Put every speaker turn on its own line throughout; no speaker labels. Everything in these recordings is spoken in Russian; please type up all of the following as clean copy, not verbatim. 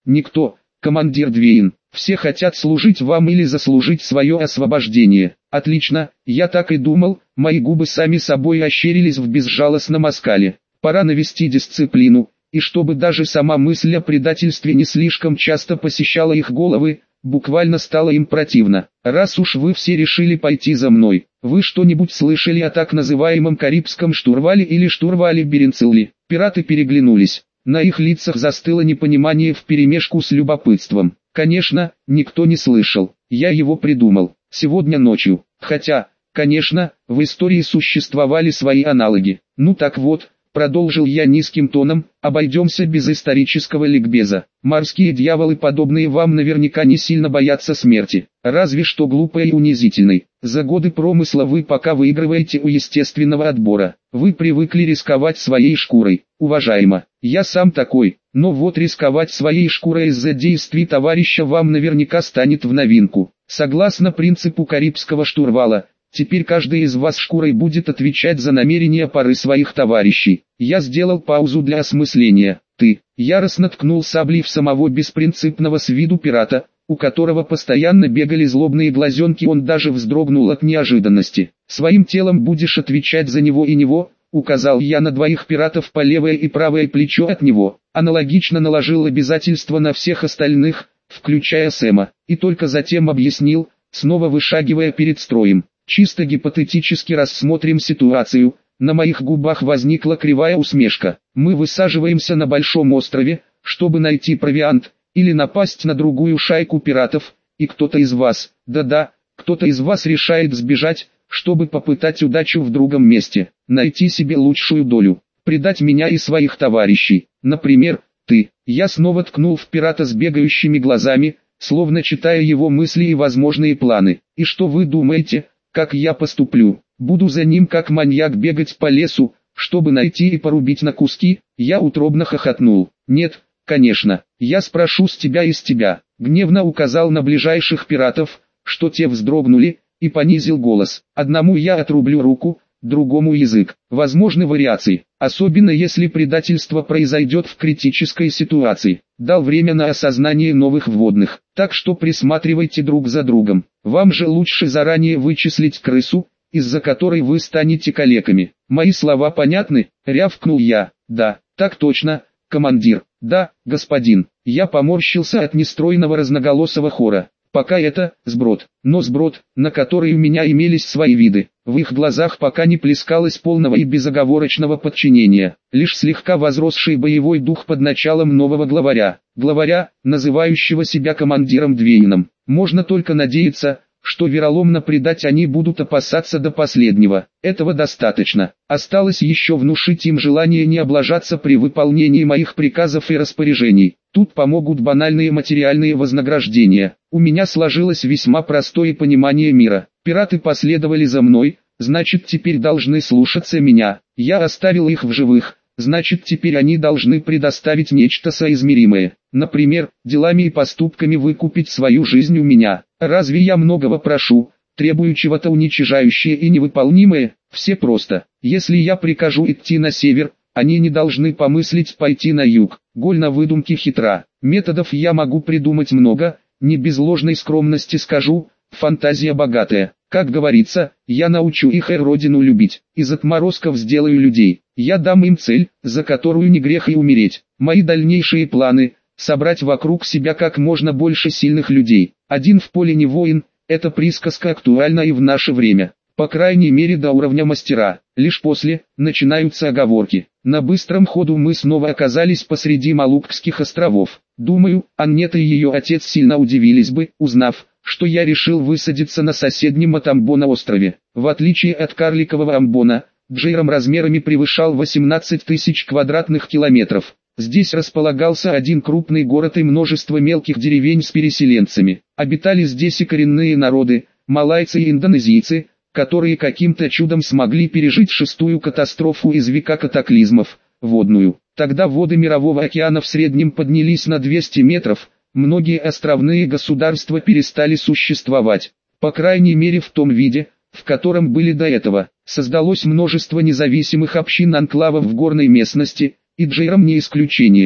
Никто, командир Двейн. Все хотят служить вам или заслужить свое освобождение. Отлично, я так и думал, мои губы сами собой ощерились в безжалостном оскале. Пора навести дисциплину, и чтобы даже сама мысль о предательстве не слишком часто посещала их головы, буквально стало им противно. Раз уж вы все решили пойти за мной, вы что-нибудь слышали о так называемом Карибском штурвале или штурвале Беренцилли? Пираты переглянулись. На их лицах застыло непонимание вперемешку с любопытством. Конечно, никто не слышал. Я его придумал. Сегодня ночью. Хотя, конечно, в истории существовали свои аналоги. Ну так вот, продолжил я низким тоном, обойдемся без исторического ликбеза. Морские дьяволы, подобные вам, наверняка не сильно боятся смерти. Разве что глупой и унизительной. За годы промысла вы пока выигрываете у естественного отбора. Вы привыкли рисковать своей шкурой. Уважаемо, я сам такой. Но вот рисковать своей шкурой из-за действий товарища вам наверняка станет в новинку. Согласно принципу Карибского штурвала, теперь каждый из вас шкурой будет отвечать за намерения пары своих товарищей. Я сделал паузу для осмысления. Ты, яростно ткнул саблей в самого беспринципного с виду пирата, у которого постоянно бегали злобные глазенки, он даже вздрогнул от неожиданности. Своим телом будешь отвечать за него и него, указал я на двоих пиратов по левое и правое плечо от него. Аналогично наложил обязательства на всех остальных, включая Сэма, и только затем объяснил, снова вышагивая перед строем. Чисто гипотетически рассмотрим ситуацию. На моих губах возникла кривая усмешка. Мы высаживаемся на большом острове, чтобы найти провиант, или напасть на другую шайку пиратов, и кто-то из вас, да-да, кто-то из вас решает сбежать, чтобы попытать удачу в другом месте, найти себе лучшую долю, предать меня и своих товарищей. Например, ты. Я снова ткнул в пирата с бегающими глазами, словно читая его мысли и возможные планы. И что вы думаете, как я поступлю? Буду за ним как маньяк бегать по лесу, чтобы найти и порубить на куски? Я утробно хохотнул. Нет, конечно, я спрошу с тебя и с тебя. Гневно указал на ближайших пиратов, что те вздрогнули, и понизил голос. Одному я отрублю руку, другому язык. Возможны вариации, особенно если предательство произойдет в критической ситуации. Дал время на осознание новых вводных, так что присматривайте друг за другом. Вам же лучше заранее вычислить крысу, из-за которой вы станете калеками. Мои слова понятны? Рявкнул я. Да, так точно, командир. Да, господин. Я поморщился от нестройного разноголосого хора. Пока это сброд, но сброд, на который у меня имелись свои виды. В их глазах пока не плескалось полного и безоговорочного подчинения, лишь слегка возросший боевой дух под началом нового главаря, называющего себя командиром Двейном. Можно только надеяться, что вероломно предать они будут опасаться до последнего. Этого достаточно. Осталось еще внушить им желание не облажаться при выполнении моих приказов и распоряжений. Тут помогут банальные материальные вознаграждения. У меня сложилось весьма простое понимание мира. Пираты последовали за мной, значит теперь должны слушаться меня. Я оставил их в живых, значит теперь они должны предоставить нечто соизмеримое. Например, делами и поступками выкупить свою жизнь у меня. Разве я многого прошу, требую чего-то уничижающее и невыполнимое? Все просто. Если я прикажу идти на север, они не должны помыслить пойти на юг. Голь на выдумке хитра. Методов я могу придумать много, не без ложной скромности скажу, фантазия богатая. Как говорится, я научу их родину любить, из отморозков сделаю людей. Я дам им цель, за которую не грех и умереть. Мои дальнейшие планы – собрать вокруг себя как можно больше сильных людей. Один в поле не воин – эта присказка актуальна и в наше время. По крайней мере до уровня мастера. Лишь после начинаются оговорки. На быстром ходу мы снова оказались посреди Малуккских островов. Думаю, Аннета и ее отец сильно удивились бы, узнав, что я решил высадиться на соседнем от Амбона острове. В отличие от карликового Амбона, Джейром размерами превышал 18 тысяч квадратных километров. Здесь располагался один крупный город и множество мелких деревень с переселенцами. Обитали здесь и коренные народы, малайцы и индонезийцы, которые каким-то чудом смогли пережить шестую катастрофу из века катаклизмов, водную. Тогда воды Мирового океана в среднем поднялись на 200 метров, многие островные государства перестали существовать, по крайней мере в том виде, в котором были до этого. Создалось множество независимых общин-анклавов в горной местности, и Джейром не исключение.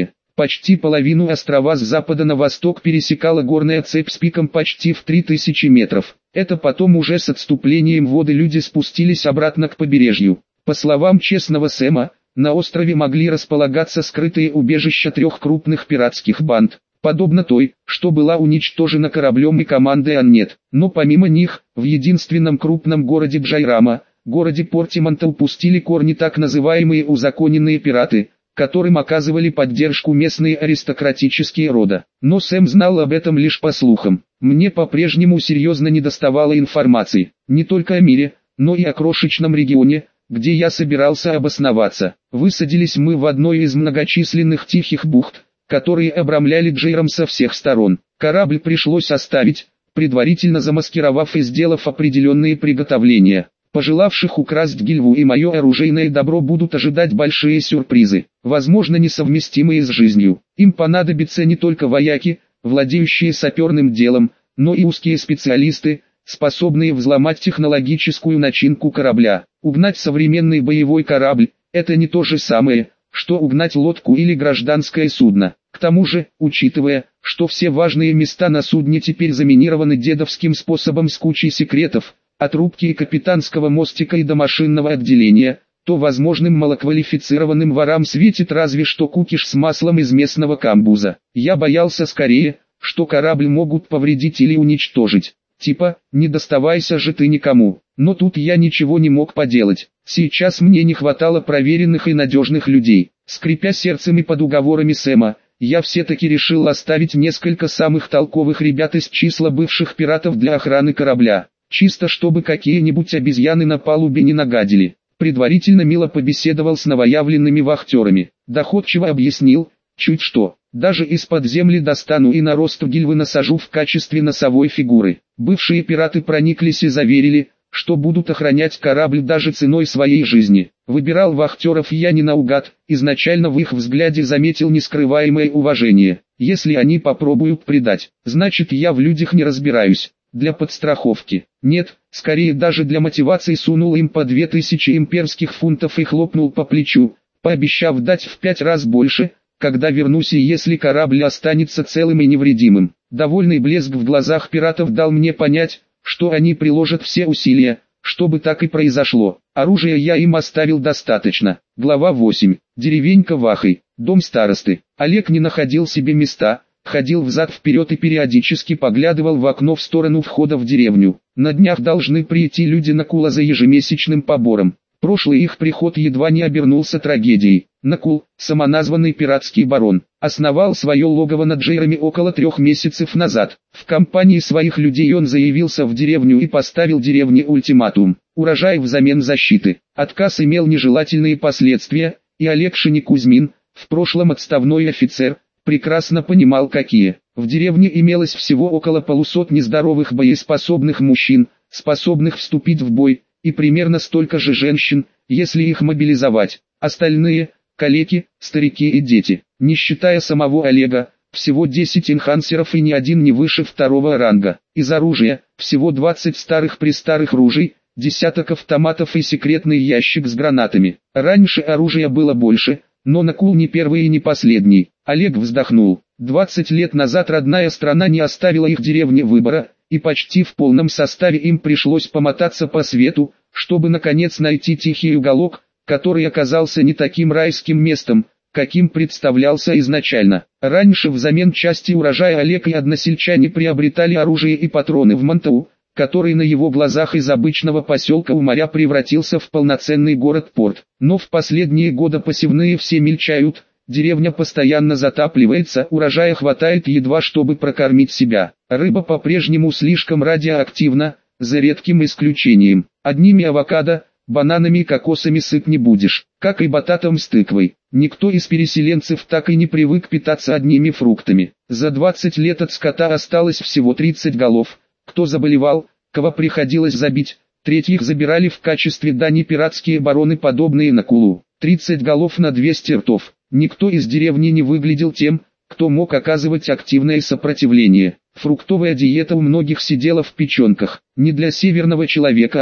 Почти половину острова с запада на восток пересекала горная цепь с пиком почти в 3000 метров. Это потом уже с отступлением воды люди спустились обратно к побережью. По словам честного Сэма, на острове могли располагаться скрытые убежища 3 крупных пиратских банд, подобно той, что была уничтожена кораблем и командой Аннет. Но помимо них, в единственном крупном городе Джайрама, городе Портимонта, пустили корни так называемые узаконенные пираты, которым оказывали поддержку местные аристократические рода. Но Сэм знал об этом лишь по слухам. Мне по-прежнему серьезно недоставало информации, не только о мире, но и о крошечном регионе, где я собирался обосноваться. Высадились мы в одной из многочисленных тихих бухт, которые обрамляли Джейрам со всех сторон. Корабль пришлось оставить, предварительно замаскировав и сделав определенные приготовления. Пожелавших украсть Гильву и мое оружейное добро будут ожидать большие сюрпризы, возможно несовместимые с жизнью. Им понадобятся не только вояки, владеющие саперным делом, но и узкие специалисты, способные взломать технологическую начинку корабля. Угнать современный боевой корабль – это не то же самое, что угнать лодку или гражданское судно. К тому же, учитывая, что все важные места на судне теперь заминированы дедовским способом с кучей секретов, от рубки и капитанского мостика и до машинного отделения, то возможным малоквалифицированным ворам светит разве что кукиш с маслом из местного камбуза. Я боялся скорее, что корабль могут повредить или уничтожить. Типа, не доставайся же ты никому. Но тут я ничего не мог поделать. Сейчас мне не хватало проверенных и надежных людей. Скрипя сердцем и под уговорами Сэма, я все-таки решил оставить несколько самых толковых ребят из числа бывших пиратов для охраны корабля. Чисто чтобы какие-нибудь обезьяны на палубе не нагадили. Предварительно мило побеседовал с новоявленными вахтерами. Доходчиво объяснил, чуть что, даже из-под земли достану и на рост Гильвы насажу в качестве носовой фигуры. Бывшие пираты прониклись и заверили, что будут охранять корабль даже ценой своей жизни. Выбирал вахтеров я не наугад, изначально в их взгляде заметил нескрываемое уважение. Если они попробуют предать, значит я в людях не разбираюсь. Для подстраховки. Нет, скорее даже для мотивации сунул им по 2000 имперских фунтов и хлопнул по плечу, пообещав дать в 5 раз больше, когда вернусь и если корабль останется целым и невредимым. Довольный блеск в глазах пиратов дал мне понять, что они приложат все усилия, чтобы так и произошло. Оружия я им оставил достаточно. Глава 8. Деревенька Вахой. Дом старосты. Олег не находил себе места. Ходил взад-вперед и периодически поглядывал в окно в сторону входа в деревню. На днях должны прийти люди Накула за ежемесячным побором. Прошлый их приход едва не обернулся трагедией. Накул, самоназванный пиратский барон, основал свое логово над Джейрами около 3 месяцев назад. В компании своих людей он заявился в деревню и поставил деревне ультиматум. Урожай взамен защиты. Отказ имел нежелательные последствия, и Олег Шиникузьмин, в прошлом отставной офицер, прекрасно понимал какие. В деревне имелось всего около полусотни здоровых боеспособных мужчин, способных вступить в бой, и примерно столько же женщин, если их мобилизовать. Остальные – калеки, старики и дети. Не считая самого Олега, всего 10 энхансеров и ни один не выше 2-го ранга. Из оружия – всего 20 старых-престарых ружей, десяток автоматов и секретный ящик с гранатами. Раньше оружия было больше, но Накул не первый и не последний. Олег вздохнул. 20 лет назад родная страна не оставила их деревне выбора, и почти в полном составе им пришлось помотаться по свету, чтобы наконец найти тихий уголок, который оказался не таким райским местом, каким представлялся изначально. Раньше взамен части урожая Олег и односельчане приобретали оружие и патроны в Монтау, который на его глазах из обычного поселка у моря превратился в полноценный город-порт. Но в последние годы посевные все мельчают, деревня постоянно затапливается, урожая хватает едва чтобы прокормить себя. Рыба по-прежнему слишком радиоактивна, за редким исключением. Одними авокадо, бананами и кокосами сыт не будешь, как и бататом с тыквой. Никто из переселенцев так и не привык питаться одними фруктами. За 20 лет от скота осталось всего 30 голов. Кто заболевал, кого приходилось забить, третьих забирали в качестве дани пиратские бароны, подобные Накулу. 30 голов на 200 ртов. Никто из деревни не выглядел тем, кто мог оказывать активное сопротивление. Фруктовая диета у многих сидела в печенках. Не для северного человека она,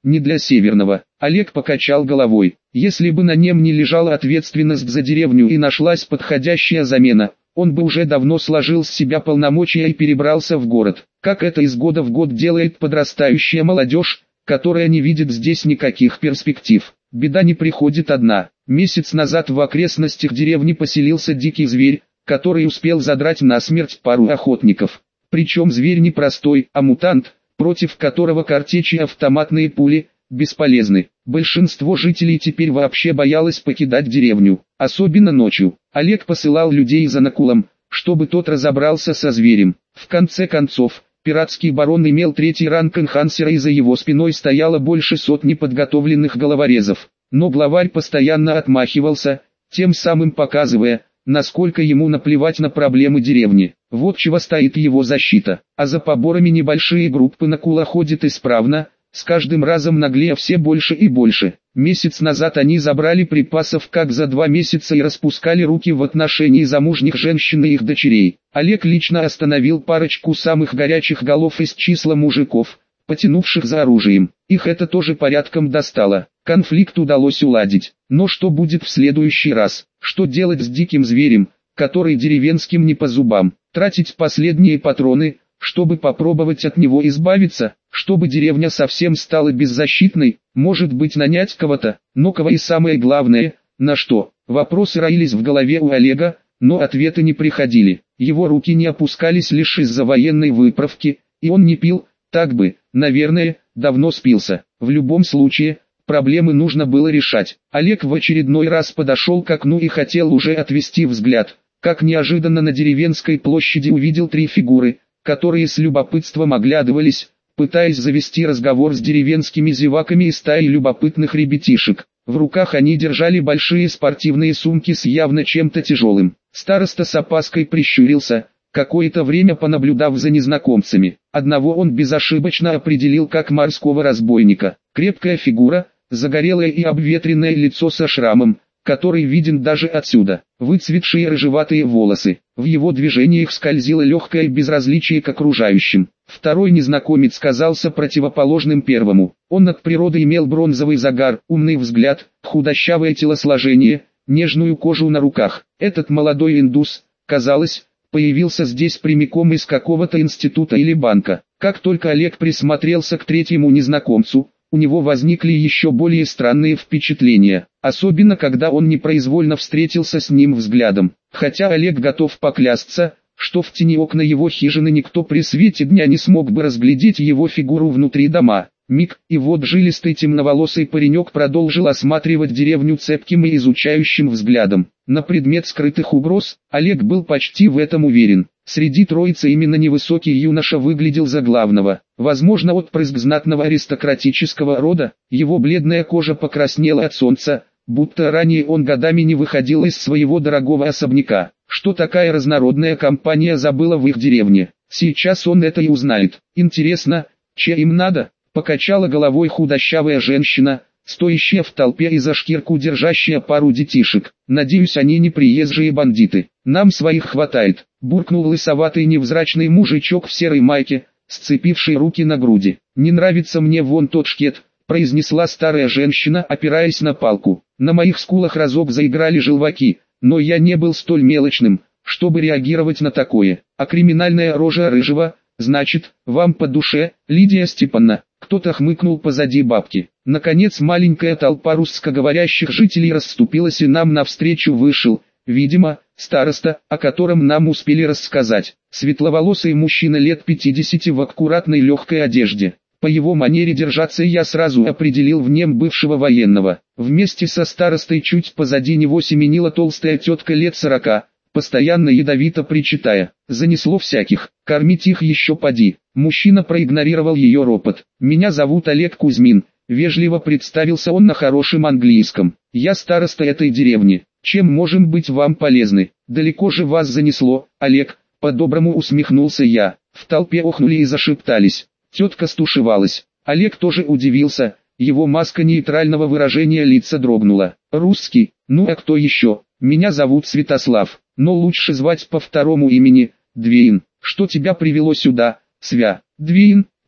не для Северного. Олег покачал головой. Если бы на нем не лежала ответственность за деревню и нашлась подходящая замена, он бы уже давно сложил с себя полномочия и перебрался в город, как это из года в год делает подрастающая молодежь, которая не видит здесь никаких перспектив. Беда не приходит одна. Месяц назад в окрестностях деревни поселился дикий зверь, который успел задрать насмерть пару охотников. Причем зверь не простой, а мутант, против которого картечи и автоматные пули бесполезны. Большинство жителей теперь вообще боялось покидать деревню, особенно ночью. Олег посылал людей за Накулом, чтобы тот разобрался со зверем. В конце концов, пиратский барон имел 3-й ранг энхансера и за его спиной стояло больше сотни подготовленных головорезов. Но главарь постоянно отмахивался, тем самым показывая, насколько ему наплевать на проблемы деревни. Вот чего стоит его защита. А за поборами небольшие группы Накула ходят исправно, с каждым разом наглея все больше и больше. Месяц назад они забрали припасов как за 2 месяца и распускали руки в отношении замужних женщин и их дочерей. Олег лично остановил парочку самых горячих голов из числа мужиков, потянувших за оружием. Их это тоже порядком достало. Конфликт удалось уладить. Но что будет в следующий раз? Что делать с диким зверем, который деревенским не по зубам? Тратить последние патроны, чтобы попробовать от него избавиться, чтобы деревня совсем стала беззащитной, может быть нанять кого-то, но кого и самое главное, на что? Вопросы роились в голове у Олега, но ответы не приходили. Его руки не опускались лишь из-за военной выправки, и он не пил, так бы, наверное, давно спился. В любом случае, проблемы нужно было решать. Олег в очередной раз подошел к окну и хотел уже отвести взгляд, как неожиданно на деревенской площади увидел 3 фигуры, которые с любопытством оглядывались, пытаясь завести разговор с деревенскими зеваками и стаей любопытных ребятишек. В руках они держали большие спортивные сумки с явно чем-то тяжелым. Староста с опаской прищурился, какое-то время понаблюдав за незнакомцами. Одного он безошибочно определил как морского разбойника. Крепкая фигура, загорелое и обветренное лицо со шрамом, который виден даже отсюда, выцветшие рыжеватые волосы. В его движениях скользило легкое безразличие к окружающим. Второй незнакомец казался противоположным первому. Он от природы имел бронзовый загар, умный взгляд, худощавое телосложение, нежную кожу на руках. Этот молодой индус, казалось, появился здесь прямиком из какого-то института или банка. Как только Олег присмотрелся к третьему незнакомцу, у него возникли еще более странные впечатления, особенно когда он непроизвольно встретился с ним взглядом. Хотя Олег готов поклясться, что в тени окна его хижины никто при свете дня не смог бы разглядеть его фигуру внутри дома. Миг, и вот жилистый темноволосый паренек продолжил осматривать деревню цепким и изучающим взглядом. На предмет скрытых угроз, Олег был почти в этом уверен. Среди троицы именно невысокий юноша выглядел за главного. Возможно, отпрыск знатного аристократического рода, его бледная кожа покраснела от солнца, будто ранее он годами не выходил из своего дорогого особняка. Что такая разнородная компания забыла в их деревне? Сейчас он это и узнает. Интересно, че им надо? Покачала головой худощавая женщина, стоящая в толпе и за шкирку держащая пару детишек. Надеюсь, они не приезжие бандиты. Нам своих хватает, буркнул лысоватый невзрачный мужичок в серой майке, сцепивший руки на груди. Не нравится мне вон тот шкет, произнесла старая женщина, опираясь на палку. На моих скулах разок заиграли желваки, но я не был столь мелочным, чтобы реагировать на такое. А криминальная рожа рыжего, значит, вам по душе, Лидия Степановна. Кто-то хмыкнул позади бабки. Наконец маленькая толпа русскоговорящих жителей расступилась и нам навстречу вышел, видимо, староста, о котором нам успели рассказать. Светловолосый мужчина лет 50 в аккуратной легкой одежде. По его манере держаться я сразу определил в нем бывшего военного. Вместе со старостой чуть позади него семенила толстая тетка лет 40, постоянно ядовито причитая: «Занесло всяких, кормить их еще поди». Мужчина проигнорировал ее ропот. «Меня зовут Олег Кузьмин», вежливо представился он на хорошем английском. «Я староста этой деревни. Чем можем быть вам полезны? Далеко же вас занесло, Олег?» По-доброму усмехнулся я. В толпе охнули и зашептались. Тетка стушевалась. Олег тоже удивился. Его маска нейтрального выражения лица дрогнула. «Русский? Ну а кто еще? Меня зовут Святослав, но лучше звать по второму имени, Двеин. Что тебя привело сюда, Свя?» «Двеин?»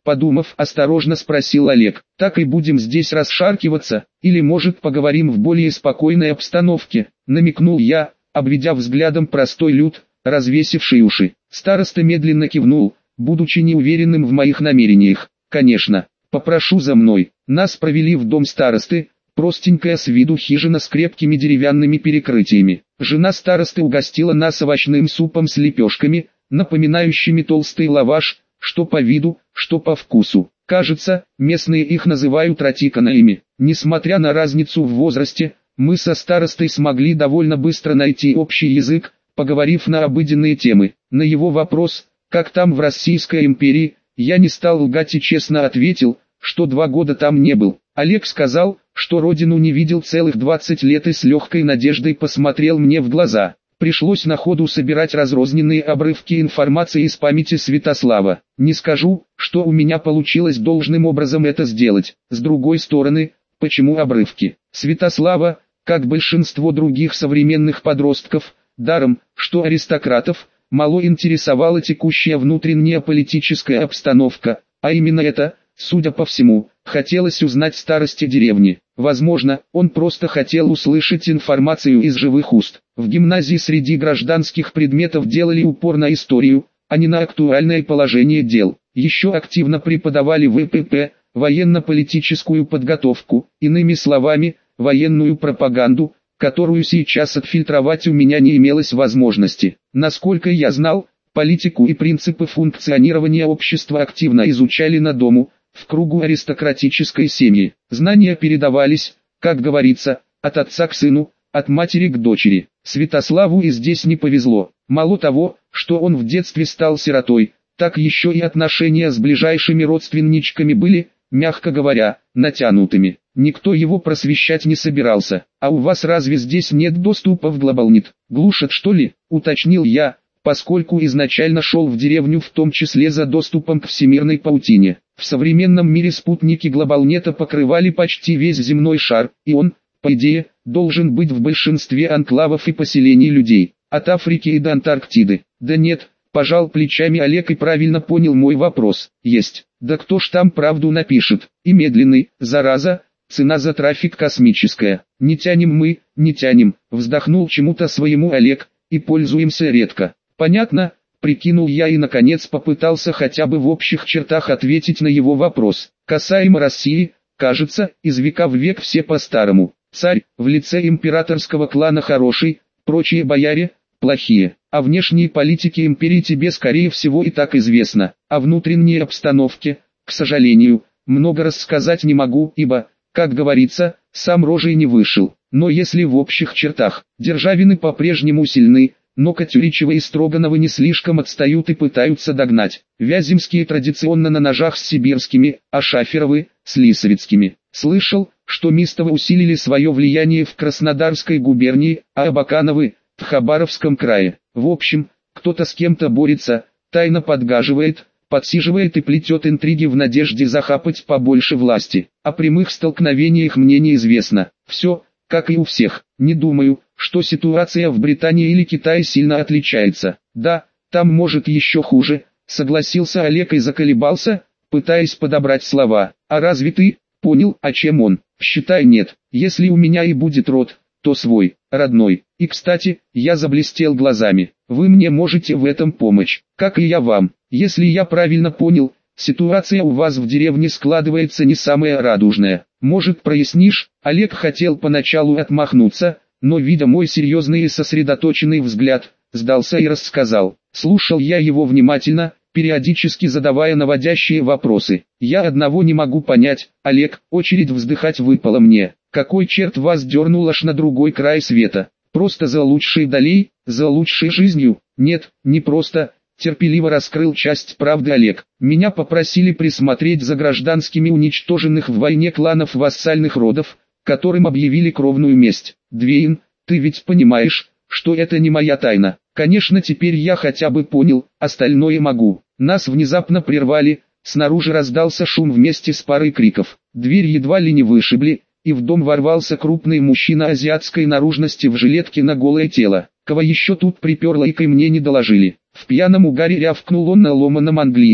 Подумав, осторожно спросил Олег. Так и будем здесь расшаркиваться, или может поговорим в более спокойной обстановке, намекнул я, обведя взглядом простой люд, развесивший уши. Староста медленно кивнул, будучи неуверенным в моих намерениях. Конечно, попрошу за мной. Нас провели в дом старосты, простенькая с виду хижина с крепкими деревянными перекрытиями. Жена старосты угостила нас овощным супом с лепешками, напоминающими толстый лаваш, что по виду, что по вкусу. Кажется, местные их называют ратиканаями. Несмотря на разницу в возрасте, мы со старостой смогли довольно быстро найти общий язык, поговорив на обыденные темы. На его вопрос, как там в Российской империи, я не стал лгать и честно ответил, что 2 года там не был. Олег сказал, что родину не видел целых 20 лет и с легкой надеждой посмотрел мне в глаза. Пришлось на ходу собирать разрозненные обрывки информации из памяти Святослава. Не скажу, что у меня получилось должным образом это сделать. С другой стороны, почему обрывки? Святослава, как большинство других современных подростков, даром, что аристократов, мало интересовала текущая внутренняя политическая обстановка, а именно это, судя по всему, хотелось узнать старости деревни. Возможно, он просто хотел услышать информацию из живых уст. В гимназии среди гражданских предметов делали упор на историю, а не на актуальное положение дел. Еще активно преподавали ВПП, военно-политическую подготовку, иными словами, военную пропаганду, которую сейчас отфильтровать у меня не имелось возможности. Насколько я знал, политику и принципы функционирования общества активно изучали на дому, в кругу аристократической семьи. Знания передавались, как говорится, от отца к сыну, от матери к дочери. Святославу и здесь не повезло. Мало того, что он в детстве стал сиротой, так еще и отношения с ближайшими родственничками были, мягко говоря, натянутыми. Никто его просвещать не собирался. А у вас разве здесь нет доступа в Глобалнет? Глушат что ли? Уточнил я, поскольку изначально шел в деревню в том числе за доступом к всемирной паутине. В современном мире спутники Глобалнета покрывали почти весь земной шар, и он, по идее, должен быть в большинстве анклавов и поселений людей, от Африки и до Антарктиды. Да нет, пожал плечами Олег и правильно понял мой вопрос. Есть. Да кто ж там правду напишет? И медленный, зараза, цена за трафик космическая. Не тянем мы, не тянем, вздохнул чему-то своему Олег, и пользуемся редко. Понятно, прикинул я и наконец попытался хотя бы в общих чертах ответить на его вопрос. Касаемо России, кажется, из века в век все по-старому. Царь, в лице императорского клана хороший, прочие бояре, плохие. О внешней политике империи тебе скорее всего и так известно. О внутренней обстановке, к сожалению, много рассказать не могу, ибо, как говорится, сам рожей не вышел. Но если в общих чертах, державины по-прежнему сильны, но Катюричева и Строгановы не слишком отстают и пытаются догнать. Вяземские традиционно на ножах с сибирскими, а Шаферовы – с лисовицкими. Слышал, что Мистовы усилили свое влияние в Краснодарской губернии, а Абакановы – в Хабаровском крае. В общем, кто-то с кем-то борется, тайно подгаживает, подсиживает и плетет интриги в надежде захапать побольше власти. О прямых столкновениях мне неизвестно. Все, как и у всех. Не думаю, что ситуация в Британии или Китае сильно отличается. Да, там может еще хуже, согласился Олег и заколебался, пытаясь подобрать слова. А разве ты понял, о чем он? Считай нет. Если у меня и будет род, то свой, родной. И кстати, я заблестел глазами. Вы мне можете в этом помочь, как и я вам. Если я правильно понял, ситуация у вас в деревне складывается не самая радужная. Может, прояснишь? Олег хотел поначалу отмахнуться, но видя мой серьезный и сосредоточенный взгляд, сдался и рассказал. Слушал я его внимательно, периодически задавая наводящие вопросы. Я одного не могу понять, Олег, очередь вздыхать выпала мне. Какой черт вас дернул аж на другой край света? Просто за лучшей долей, за лучшей жизнью? Нет, не просто, терпеливо раскрыл часть правды Олег. Меня попросили присмотреть за гражданскими уничтоженных в войне кланов вассальных родов, которым объявили кровную месть. Двейн, ты ведь понимаешь, что это не моя тайна. Конечно, теперь я хотя бы понял, остальное могу. Нас внезапно прервали, снаружи раздался шум вместе с парой криков. Дверь едва ли не вышибли, и в дом ворвался крупный мужчина азиатской наружности в жилетке на голое тело. Кого еще тут приперло и мне не доложили. В пьяном угаре рявкнул он на ломаном английском.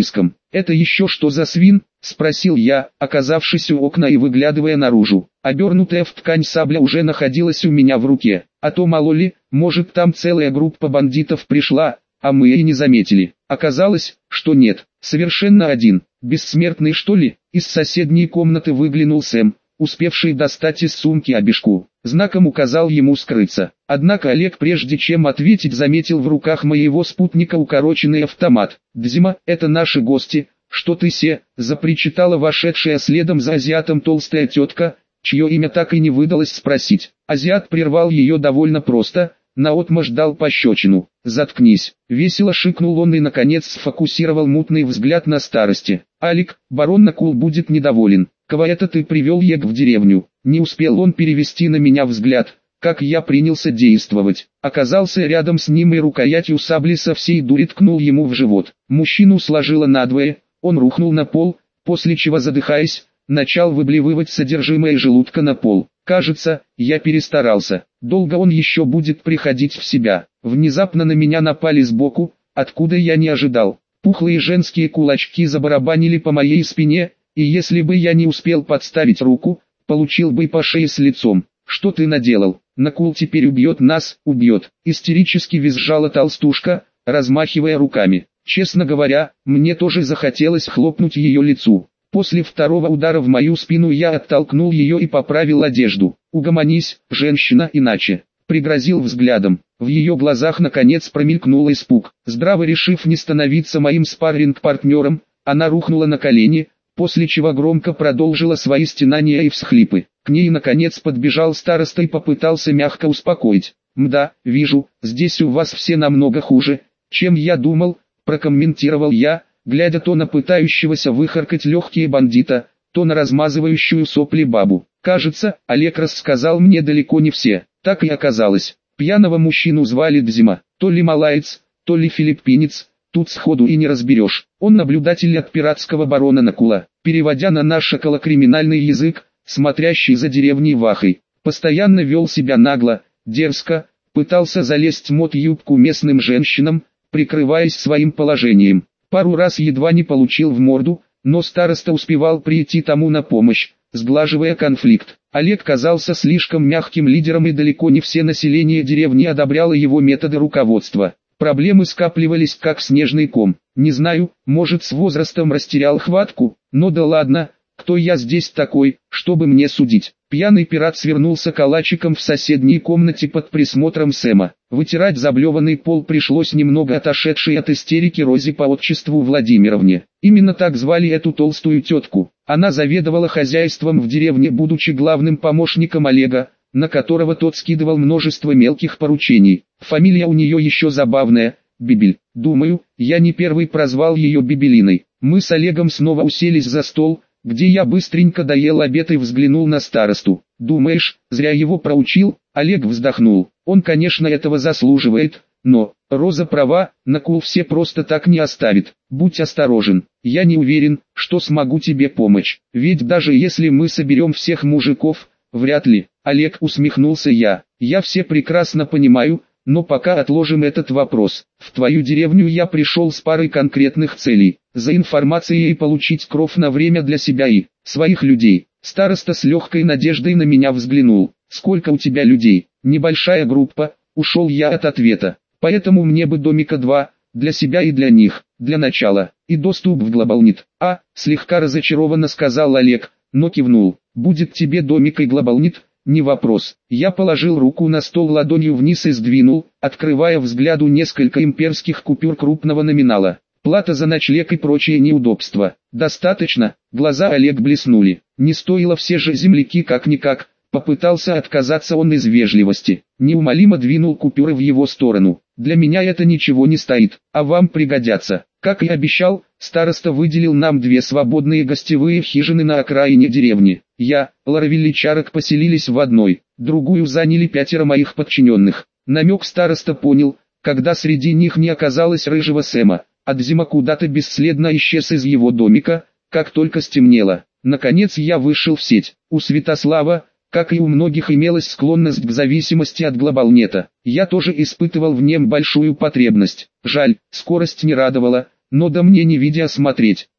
«Это еще что за свин?» – спросил я, оказавшись у окна и выглядывая наружу. Обернутая в ткань сабля уже находилась у меня в руке. А то мало ли, может там целая группа бандитов пришла, а мы и не заметили. Оказалось, что нет, совершенно один. Бессмертный что ли? Из соседней комнаты выглянул Сэм, успевший достать из сумки обешку. Знаком указал ему скрыться. Однако Олег, прежде чем ответить, заметил в руках моего спутника укороченный автомат. «Дзима, это наши гости, что ты запричитала вошедшая следом за азиатом толстая тетка, чье имя так и не выдалось спросить. Азиат прервал ее довольно просто, наотмашь дал пощечину. «Заткнись!» Весело шикнул он и наконец сфокусировал мутный взгляд на старости. «Алик, барон Накул будет недоволен. Кого это ты привел Ег в деревню?» Не успел он перевести на меня взгляд, как я принялся действовать. Оказался рядом с ним и рукоятью сабли со всей дури ткнул ему в живот. Мужчину сложило надвое, он рухнул на пол, после чего, задыхаясь, начал выблевывать содержимое желудка на пол. Кажется, я перестарался. Долго он еще будет приходить в себя. Внезапно на меня напали сбоку, откуда я не ожидал. Пухлые женские кулачки забарабанили по моей спине, и если бы я не успел подставить руку, получил бы по шее с лицом. «Что ты наделал? Накул теперь убьет нас, убьет!» Истерически визжала толстушка, размахивая руками. Честно говоря, мне тоже захотелось хлопнуть ее лицу. После второго удара в мою спину я оттолкнул ее и поправил одежду. «Угомонись, женщина, иначе!» Пригрозил взглядом. В ее глазах наконец промелькнул испуг. Здраво решив не становиться моим спарринг-партнером, она рухнула на колени, после чего громко продолжила свои стенания и всхлипы. К ней наконец подбежал староста и попытался мягко успокоить. «Мда, вижу, здесь у вас все намного хуже, чем я думал», прокомментировал я, глядя то на пытающегося выхаркать легкие бандита, то на размазывающую сопли бабу. Кажется, Олег рассказал мне далеко не все. Так и оказалось. Пьяного мужчину звали Дзима, то ли малаец, то ли филиппинец, тут сходу и не разберешь. Он наблюдатель от пиратского барона Накула, переводя на наш околокриминальный язык, смотрящий за деревней Вахой. Постоянно вел себя нагло, дерзко, пытался залезть мод юбку местным женщинам, прикрываясь своим положением. Пару раз едва не получил в морду, но староста успевал прийти тому на помощь, сглаживая конфликт. Олег казался слишком мягким лидером, и далеко не все население деревни одобряло его методы руководства. Проблемы скапливались как снежный ком. Не знаю, может, с возрастом растерял хватку, но да ладно, кто я здесь такой, чтобы мне судить. Пьяный пират свернулся калачиком в соседней комнате под присмотром Сэма. Вытирать заблеванный пол пришлось немного отошедшей от истерики Розе по отчеству Владимировне. Именно так звали эту толстую тетку. Она заведовала хозяйством в деревне, будучи главным помощником Олега, на которого тот скидывал множество мелких поручений. Фамилия у нее еще забавная – Бибель. Думаю, я не первый прозвал ее Бибелиной. Мы с Олегом снова уселись за стол, где я быстренько доел обед и взглянул на старосту. «Думаешь, зря его проучил?» Олег вздохнул. «Он, конечно, этого заслуживает, но, Роза права, Накул все просто так не оставит. Будь осторожен. Я не уверен, что смогу тебе помочь. Ведь даже если мы соберем всех мужиков, вряд ли». Олег, усмехнулся я. «Я все прекрасно понимаю, но пока отложим этот вопрос. В твою деревню я пришел с парой конкретных целей. За информацией и получить кров на время для себя и своих людей». Староста с легкой надеждой на меня взглянул. «Сколько у тебя людей?» «Небольшая группа», ушел я от ответа. «Поэтому мне бы домика 2, для себя и для них, для начала, и доступ в Глобалнет». Слегка разочарованно сказал Олег, но кивнул. «Будет тебе домик и Глобалнет, не вопрос». Я положил руку на стол ладонью вниз и сдвинул, открывая взгляду несколько имперских купюр крупного номинала. Плата за ночлег и прочие неудобства. «Достаточно?» Глаза Олег блеснули. «Не стоило, все же земляки как-никак». Попытался отказаться он из вежливости. Неумолимо двинул купюры в его сторону. «Для меня это ничего не стоит, а вам пригодятся». Как и обещал, староста выделил нам 2 свободные гостевые хижины на окраине деревни. Я, Ларавель и Чарок поселились в одной, другую заняли 5 моих подчиненных. Намек староста понял, когда среди них не оказалось рыжего Сэма. Адзима куда-то бесследно исчез из его домика, как только стемнело. Наконец я вышел в сеть. У Святослава, как и у многих, имелась склонность к зависимости от Глобалнета. Я тоже испытывал в нем большую потребность. Жаль, скорость не радовала, но да мне не видя смотреть.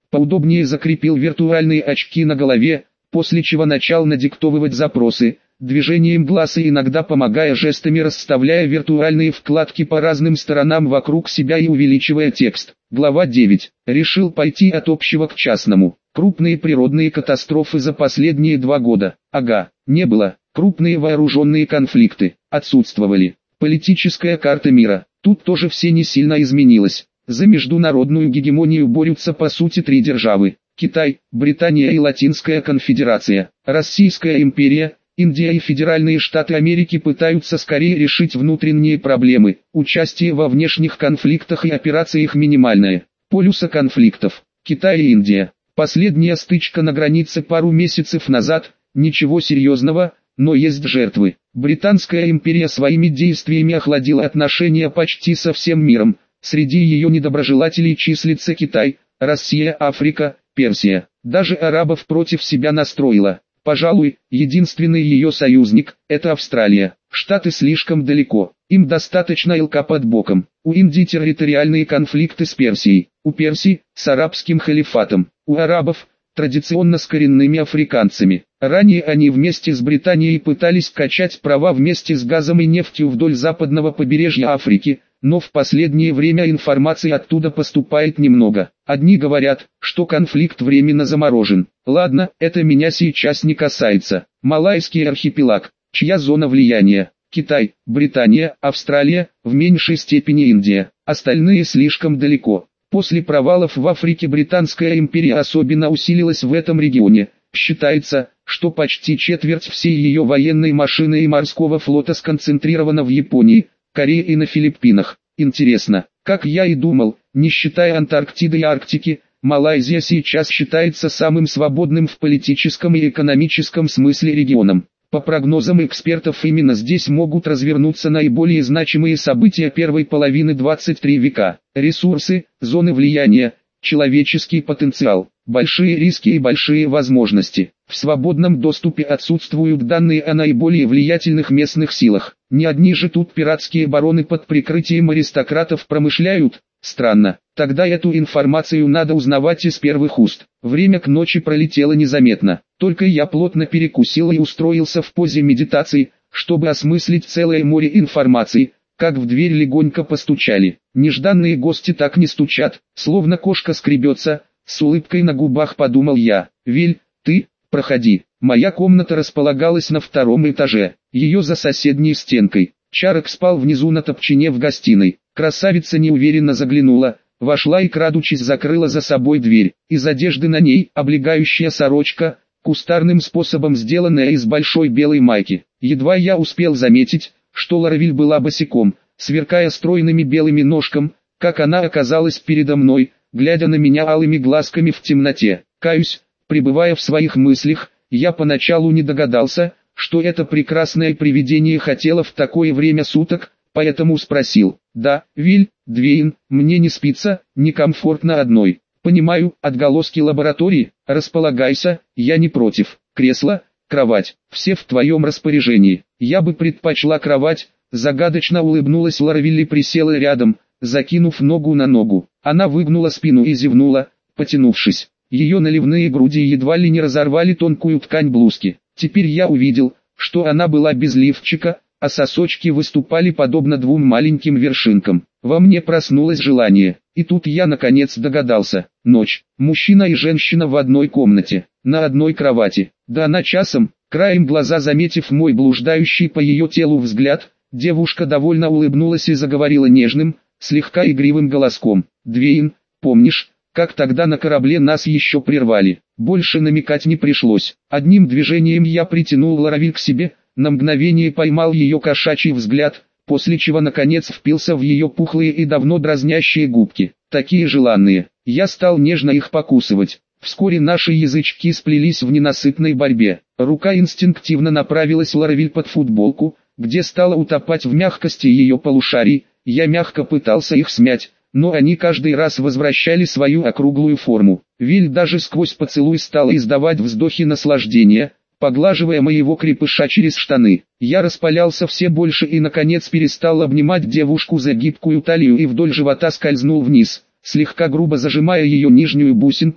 Поудобнее закрепил виртуальные очки на голове, после чего начал надиктовывать запросы, движением глаз и иногда помогая жестами, расставляя виртуальные вкладки по разным сторонам вокруг себя и увеличивая текст. Глава 9. Решил пойти от общего к частному. Крупные природные катастрофы за последние 2 года. Ага, не было. Крупные вооруженные конфликты отсутствовали. Политическая карта мира. Тут тоже все не сильно изменилось. За международную гегемонию борются по сути 3 державы. Китай, Британия и Латинская конфедерация. Российская империя, Индия и Федеральные Штаты Америки пытаются скорее решить внутренние проблемы. Участие во внешних конфликтах и операциях минимальное. Полюса конфликтов. Китай и Индия. Последняя стычка на границе пару месяцев назад. Ничего серьезного, но есть жертвы. Британская империя своими действиями охладила отношения почти со всем миром. Среди ее недоброжелателей числится Китай, Россия, Африка, Персия. Даже арабов против себя настроила. Пожалуй, единственный ее союзник – это Австралия. Штаты слишком далеко, им достаточно ЛК под боком. У Индии территориальные конфликты с Персией, у Персии – с арабским халифатом, у арабов – традиционно с коренными африканцами. Ранее они вместе с Британией пытались качать права вместе с газом и нефтью вдоль западного побережья Африки, но в последнее время информации оттуда поступает немного. Одни говорят, что конфликт временно заморожен. Ладно, это меня сейчас не касается. Малайский архипелаг, чья зона влияния? Китай, Британия, Австралия, в меньшей степени Индия. Остальные слишком далеко. После провалов в Африке Британская империя особенно усилилась в этом регионе. Считается, что почти четверть всей ее военной машины и морского флота сконцентрирована в Японии, Корее и на Филиппинах. Интересно, как я и думал, не считая Антарктиды и Арктики, Малайзия сейчас считается самым свободным в политическом и экономическом смысле регионом. По прогнозам экспертов, именно здесь могут развернуться наиболее значимые события первой половины 23 века. Ресурсы, зоны влияния, человеческий потенциал, большие риски и большие возможности. В свободном доступе отсутствуют данные о наиболее влиятельных местных силах. Не одни же тут пиратские бароны под прикрытием аристократов промышляют. Странно. Тогда эту информацию надо узнавать из первых уст. Время к ночи пролетело незаметно. Только я плотно перекусил и устроился в позе медитации, чтобы осмыслить целое море информации, как в дверь легонько постучали. Нежданные гости так не стучат, словно кошка скребется, с улыбкой на губах подумал я. Виль, ты, проходи. Моя комната располагалась на 2-м этаже, ее за соседней стенкой. Чарок спал внизу на топчине в гостиной. Красавица неуверенно заглянула, вошла и крадучись закрыла за собой дверь. Из одежды на ней облегающая сорочка, кустарным способом сделанная из большой белой майки. Едва я успел заметить, что Ларавиль была босиком, сверкая стройными белыми ножками, как она оказалась передо мной, глядя на меня алыми глазками в темноте. Каюсь, пребывая в своих мыслях, я поначалу не догадался, что это прекрасное привидение хотело в такое время суток, поэтому спросил. Да, Виль, Двейн, мне не спится, некомфортно одной. Понимаю, отголоски лаборатории, располагайся, я не против. Кресло, кровать, все в твоем распоряжении. Я бы предпочла кровать, загадочно улыбнулась Ларавиль и присела рядом, закинув ногу на ногу. Она выгнула спину и зевнула, потянувшись. Ее наливные груди едва ли не разорвали тонкую ткань блузки. Теперь я увидел, что она была без лифчика, а сосочки выступали подобно 2 маленьким вершинкам. Во мне проснулось желание, и тут я наконец догадался. Ночь, мужчина и женщина в одной комнате, на одной кровати. Да она часом, краем глаза заметив мой блуждающий по ее телу взгляд, девушка довольно улыбнулась и заговорила нежным, слегка игривым голоском. Двейн, помнишь, как тогда на корабле нас еще прервали? Больше намекать не пришлось. Одним движением я притянул Ларавиль к себе, на мгновение поймал ее кошачий взгляд, после чего наконец впился в ее пухлые и давно дразнящие губки, такие желанные. Я стал нежно их покусывать. Вскоре наши язычки сплелись в ненасытной борьбе. Рука инстинктивно направилась Ларавиль под футболку, где стала утопать в мягкости ее полушарий. Я мягко пытался их смять, но они каждый раз возвращали свою округлую форму. Виль даже сквозь поцелуй стала издавать вздохи наслаждения, поглаживая моего крепыша через штаны. Я распалялся все больше и наконец перестал обнимать девушку за гибкую талию и вдоль живота скользнул вниз, слегка грубо зажимая ее нижнюю бусинку,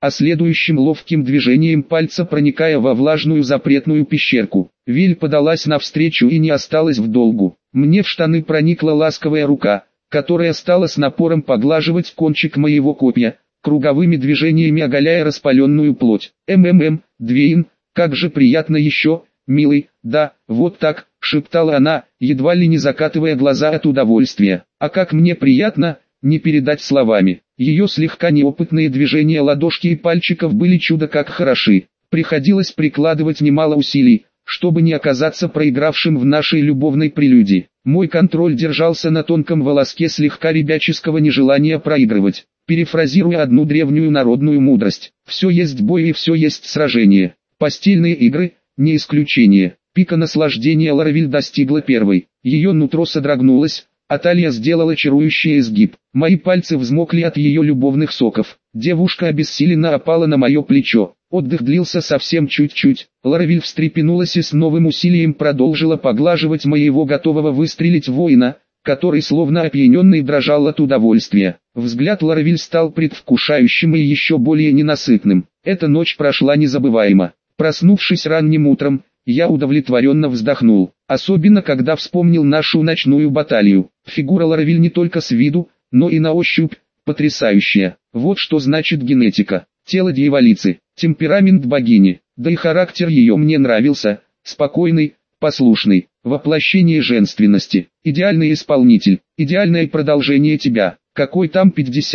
а следующим ловким движением пальца проникая во влажную запретную пещерку. Виль подалась навстречу и не осталась в долгу. Мне в штаны проникла ласковая рука, которая стала с напором поглаживать кончик моего копья, круговыми движениями оголяя распаленную плоть. Двейн, как же приятно еще, милый, да, вот так, шептала она, едва ли не закатывая глаза от удовольствия. А как мне приятно, не передать словами. Ее слегка неопытные движения ладошки и пальчиков были чудо как хороши. Приходилось прикладывать немало усилий, чтобы не оказаться проигравшим в нашей любовной прелюдии. Мой контроль держался на тонком волоске слегка ребяческого нежелания проигрывать. Перефразируя одну древнюю народную мудрость: «Все есть бой и все есть сражение». Постельные игры – не исключение. Пика наслаждения Ларавиль достигла первой. Ее нутро содрогнулось, а талия сделала чарующий изгиб. Мои пальцы взмокли от ее любовных соков. Девушка обессиленно опала на мое плечо. Отдых длился совсем чуть-чуть. Ларавиль встрепенулась и с новым усилием продолжила поглаживать моего готового выстрелить воина, который словно опьяненный дрожал от удовольствия. Взгляд Ларавиль стал предвкушающим и еще более ненасытным. Эта ночь прошла незабываемо. Проснувшись ранним утром, я удовлетворенно вздохнул, особенно когда вспомнил нашу ночную баталию. Фигура Ларавиль не только с виду, но и на ощупь потрясающая. Вот что значит генетика. Тело дьяволицы, темперамент богини, да и характер ее мне нравился, спокойный, послушный, воплощение женственности, идеальный исполнитель, идеальное продолжение тебя. Какой там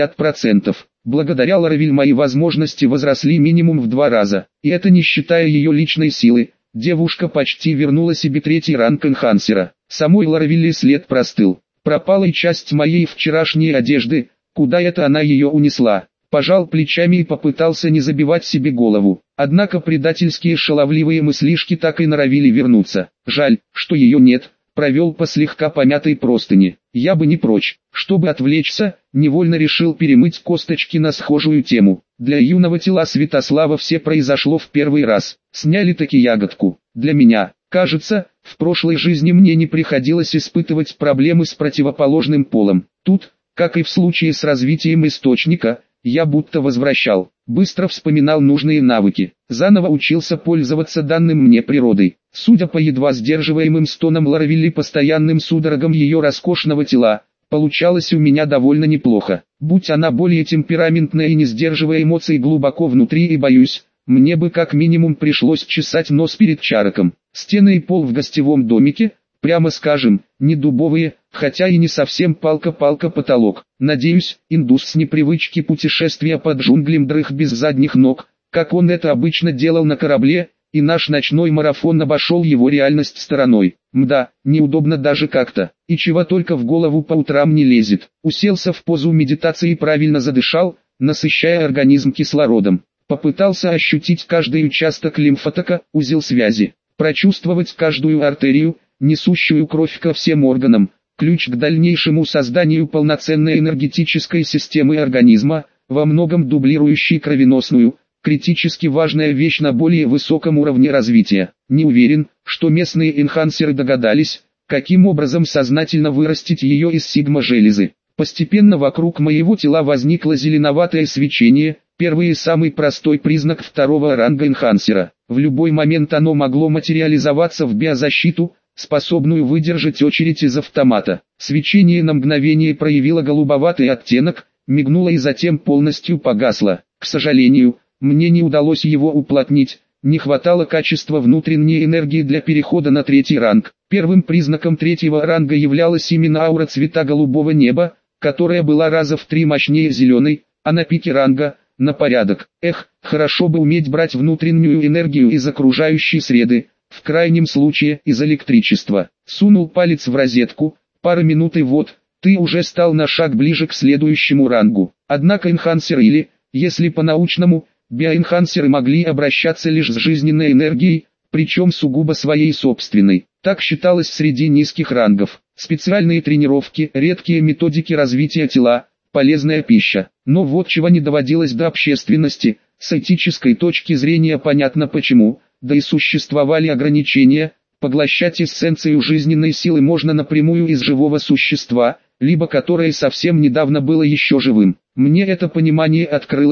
50%? Благодаря Ларавиль мои возможности возросли минимум в 2 раза, и это не считая ее личной силы. Девушка почти вернула себе 3-й ранг энхансера. Самой Ларавиль след простыл. Пропала и часть моей вчерашней одежды, куда это она ее унесла. Пожал плечами и попытался не забивать себе голову. Однако предательские шаловливые мыслишки так и норовили вернуться. Жаль, что ее нет. Провел по слегка помятой простыни. Я бы не прочь, чтобы отвлечься, невольно решил перемыть косточки на схожую тему. Для юного тела Святослава все произошло в первый раз. Сняли таки ягодку. Для меня, кажется, в прошлой жизни мне не приходилось испытывать проблемы с противоположным полом. Тут, как и в случае с развитием источника, я будто возвращал, быстро вспоминал нужные навыки, заново учился пользоваться данным мне природой. Судя по едва сдерживаемым стонам Ларавиль и постоянным судорогам ее роскошного тела, получалось у меня довольно неплохо. Будь она более темпераментная и не сдерживая эмоций глубоко внутри, и боюсь, мне бы как минимум пришлось чесать нос перед Чароком. Стены и пол в гостевом домике, прямо скажем, не дубовые, хотя и не совсем палка-палка потолок. Надеюсь, индус с непривычки путешествия под джунглям дрых без задних ног, как он это обычно делал на корабле, и наш ночной марафон обошел его реальность стороной. Мда, неудобно даже как-то, и чего только в голову по утрам не лезет. Уселся в позу медитации и правильно задышал, насыщая организм кислородом. Попытался ощутить каждый участок лимфотока, узел связи, прочувствовать каждую артерию, несущую кровь ко всем органам. Ключ к дальнейшему созданию полноценной энергетической системы организма, во многом дублирующей кровеносную, критически важная вещь на более высоком уровне развития. Не уверен, что местные энхансеры догадались, каким образом сознательно вырастить ее из сигма-железы. Постепенно вокруг моего тела возникло зеленоватое свечение, первый и самый простой признак 2-го ранга энхансера. В любой момент оно могло материализоваться в биозащиту, способную выдержать очередь из автомата. Свечение на мгновение проявило голубоватый оттенок, мигнуло и затем полностью погасло. К сожалению, мне не удалось его уплотнить, не хватало качества внутренней энергии для перехода на 3-й ранг. Первым признаком 3-го ранга являлась именно аура цвета голубого неба, которая была раза в 3 мощнее зеленой, а на пике ранга – на порядок. Эх, хорошо бы уметь брать внутреннюю энергию из окружающей среды, в крайнем случае из электричества. Сунул палец в розетку, пара минут и вот, ты уже стал на шаг ближе к следующему рангу. Однако энхансеры или, если по-научному, биоэнхансеры могли обращаться лишь с жизненной энергией, причем сугубо своей собственной. Так считалось среди низких рангов. Специальные тренировки, редкие методики развития тела, полезная пища. Но вот чего не доводилось до общественности, с этической точки зрения понятно почему, да и существовали ограничения. Поглощать эссенцию жизненной силы можно напрямую из живого существа, либо которое совсем недавно было еще живым. Мне это понимание открылось,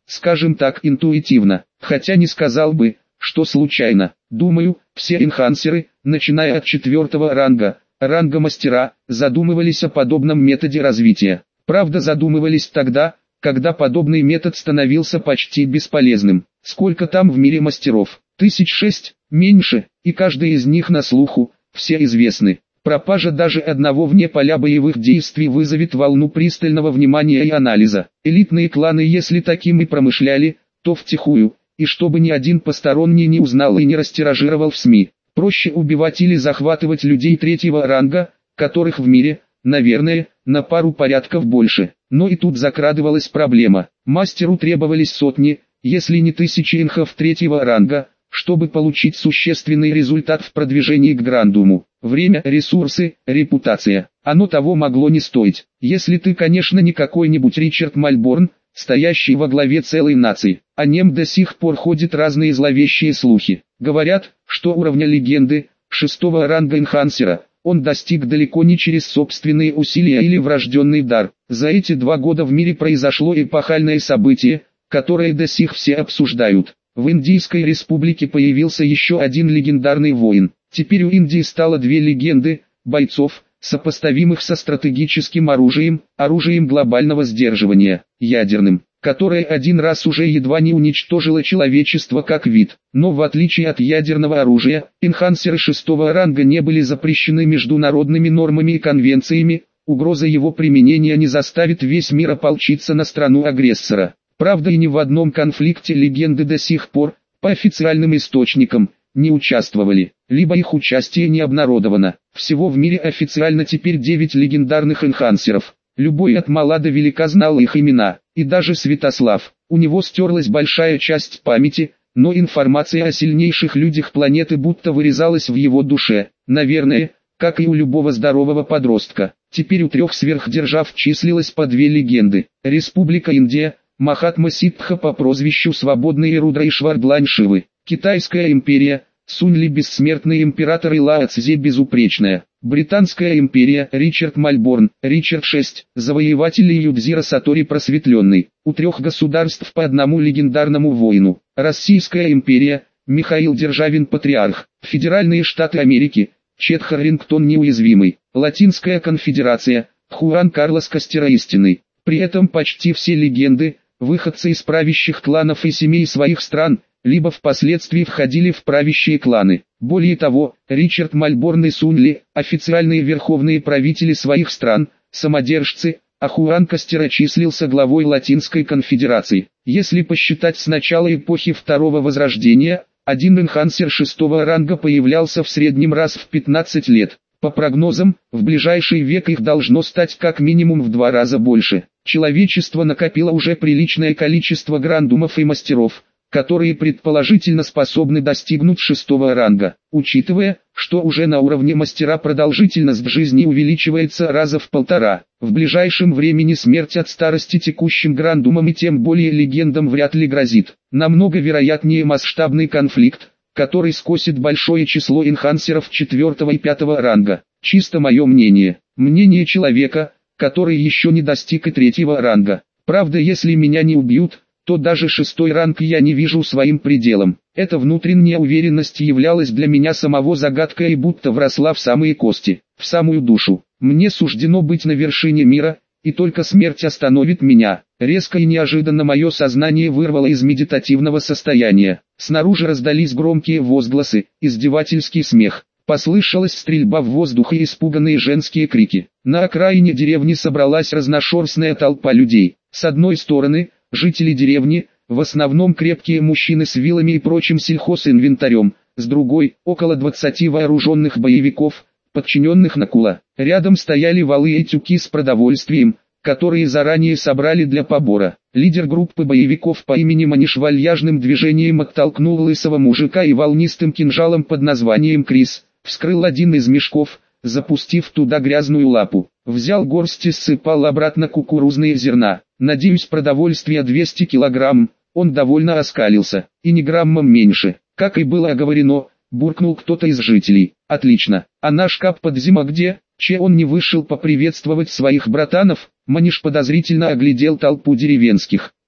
скажем так, интуитивно, хотя не сказал бы, что случайно. Думаю, все энхансеры, начиная от 4-го ранга мастера, задумывались о подобном методе развития. Правда, задумывались тогда, когда подобный метод становился почти бесполезным. Сколько там в мире мастеров? 1006, меньше, и каждый из них на слуху, все известны. Пропажа даже одного вне поля боевых действий вызовет волну пристального внимания и анализа. Элитные кланы, если таким и промышляли, то втихую, и чтобы ни один посторонний не узнал и не растиражировал в СМИ. Проще убивать или захватывать людей 3-го ранга, которых в мире, наверное, на пару порядков больше. Но и тут закрадывалась проблема. Мастеру требовались сотни, если не тысячи инхов 3-го ранга, чтобы получить существенный результат в продвижении к Грандуму. Время, ресурсы, репутация. Оно того могло не стоить. Если ты, конечно, не какой-нибудь Ричард Мальборн, стоящий во главе целой нации. О нем до сих пор ходят разные зловещие слухи. Говорят, что уровня легенды, 6-го ранга энхансера, он достиг далеко не через собственные усилия или врожденный дар. За эти 2 года в мире произошло эпохальное событие, которое до сих все обсуждают. В Индийской республике появился еще один легендарный воин. Теперь у Индии стало 2 легенды, бойцов, сопоставимых со стратегическим оружием, оружием глобального сдерживания, ядерным, которое один раз уже едва не уничтожило человечество как вид. Но в отличие от ядерного оружия, энхансеры 6-го ранга не были запрещены международными нормами и конвенциями, угроза его применения не заставит весь мир ополчиться на страну-агрессора. Правда, и ни в одном конфликте легенды до сих пор, по официальным источникам, не участвовали, либо их участие не обнародовано. Всего в мире официально теперь 9 легендарных энхансеров. Любой от мала до велика знал их имена, и даже Святослав. У него стерлась большая часть памяти, но информация о сильнейших людях планеты будто вырезалась в его душе. Наверное, как и у любого здорового подростка. Теперь у 3 сверхдержав числилось по 2 легенды. Республика Индия, Махатма Сиддха по прозвищу Свободный Рудрейшвар Длань Шивы. Китайская империя, Сунь-Ли бессмертный император и Лао Цзэ безупречная. Британская империя, Ричард Мальборн, Ричард VI, завоеватель и Юдзиро Сатори просветленный. У 3 государств по одному легендарному воину. Российская империя, Михаил Державин патриарх. Федеральные штаты Америки, Чет Харрингтон неуязвимый. Латинская конфедерация, Хуан Карлос Кастера истинный. При этом почти все легенды, выходцы из правящих кланов и семей своих стран, либо впоследствии входили в правящие кланы. Более того, Ричард Мальборн и Сунь-Ли, официальные верховные правители своих стран, самодержцы, а Хуан Кастера числился главой Латинской конфедерации. Если посчитать с начала эпохи Второго Возрождения, один энхансер 6-го ранга появлялся в среднем раз в 15 лет. По прогнозам, в ближайший век их должно стать как минимум в 2 раза больше. Человечество накопило уже приличное количество грандумов и мастеров, которые предположительно способны достигнуть 6-го ранга. Учитывая, что уже на уровне мастера продолжительность в жизни увеличивается раза в 1,5, в ближайшем времени смерть от старости текущим грандумам и тем более легендам вряд ли грозит. Намного вероятнее масштабный конфликт, который скосит большое число энхансеров 4-го и 5-го ранга. Чисто мое мнение. Мнение человека, который еще не достиг и 3-го ранга. Правда, если меня не убьют, то даже 6-й ранг я не вижу своим пределом. Эта внутренняя уверенность являлась для меня самого загадкой и будто вросла в самые кости, в самую душу. Мне суждено быть на вершине мира, и только смерть остановит меня. Резко и неожиданно мое сознание вырвало из медитативного состояния. Снаружи раздались громкие возгласы, издевательский смех. Послышалась стрельба в воздух и испуганные женские крики. На окраине деревни собралась разношерстная толпа людей. С одной стороны, жители деревни, в основном крепкие мужчины с вилами и прочим сельхозинвентарем, с другой, около 20 вооруженных боевиков, подчиненных Накула. Рядом стояли валы и тюки с продовольствием, которые заранее собрали для побора. Лидер группы боевиков по имени Маниш вальяжным движением оттолкнул лысого мужика и волнистым кинжалом под названием Крис вскрыл один из мешков, запустив туда грязную лапу. Взял горсть и ссыпал обратно кукурузные зерна. Надеюсь, продовольствие 200 килограмм. Он довольно оскалился, и ни граммом меньше. Как и было оговорено, буркнул кто-то из жителей. Отлично, а наш кап-подзима где? Че он не вышел поприветствовать своих братанов? Маниш подозрительно оглядел толпу деревенских.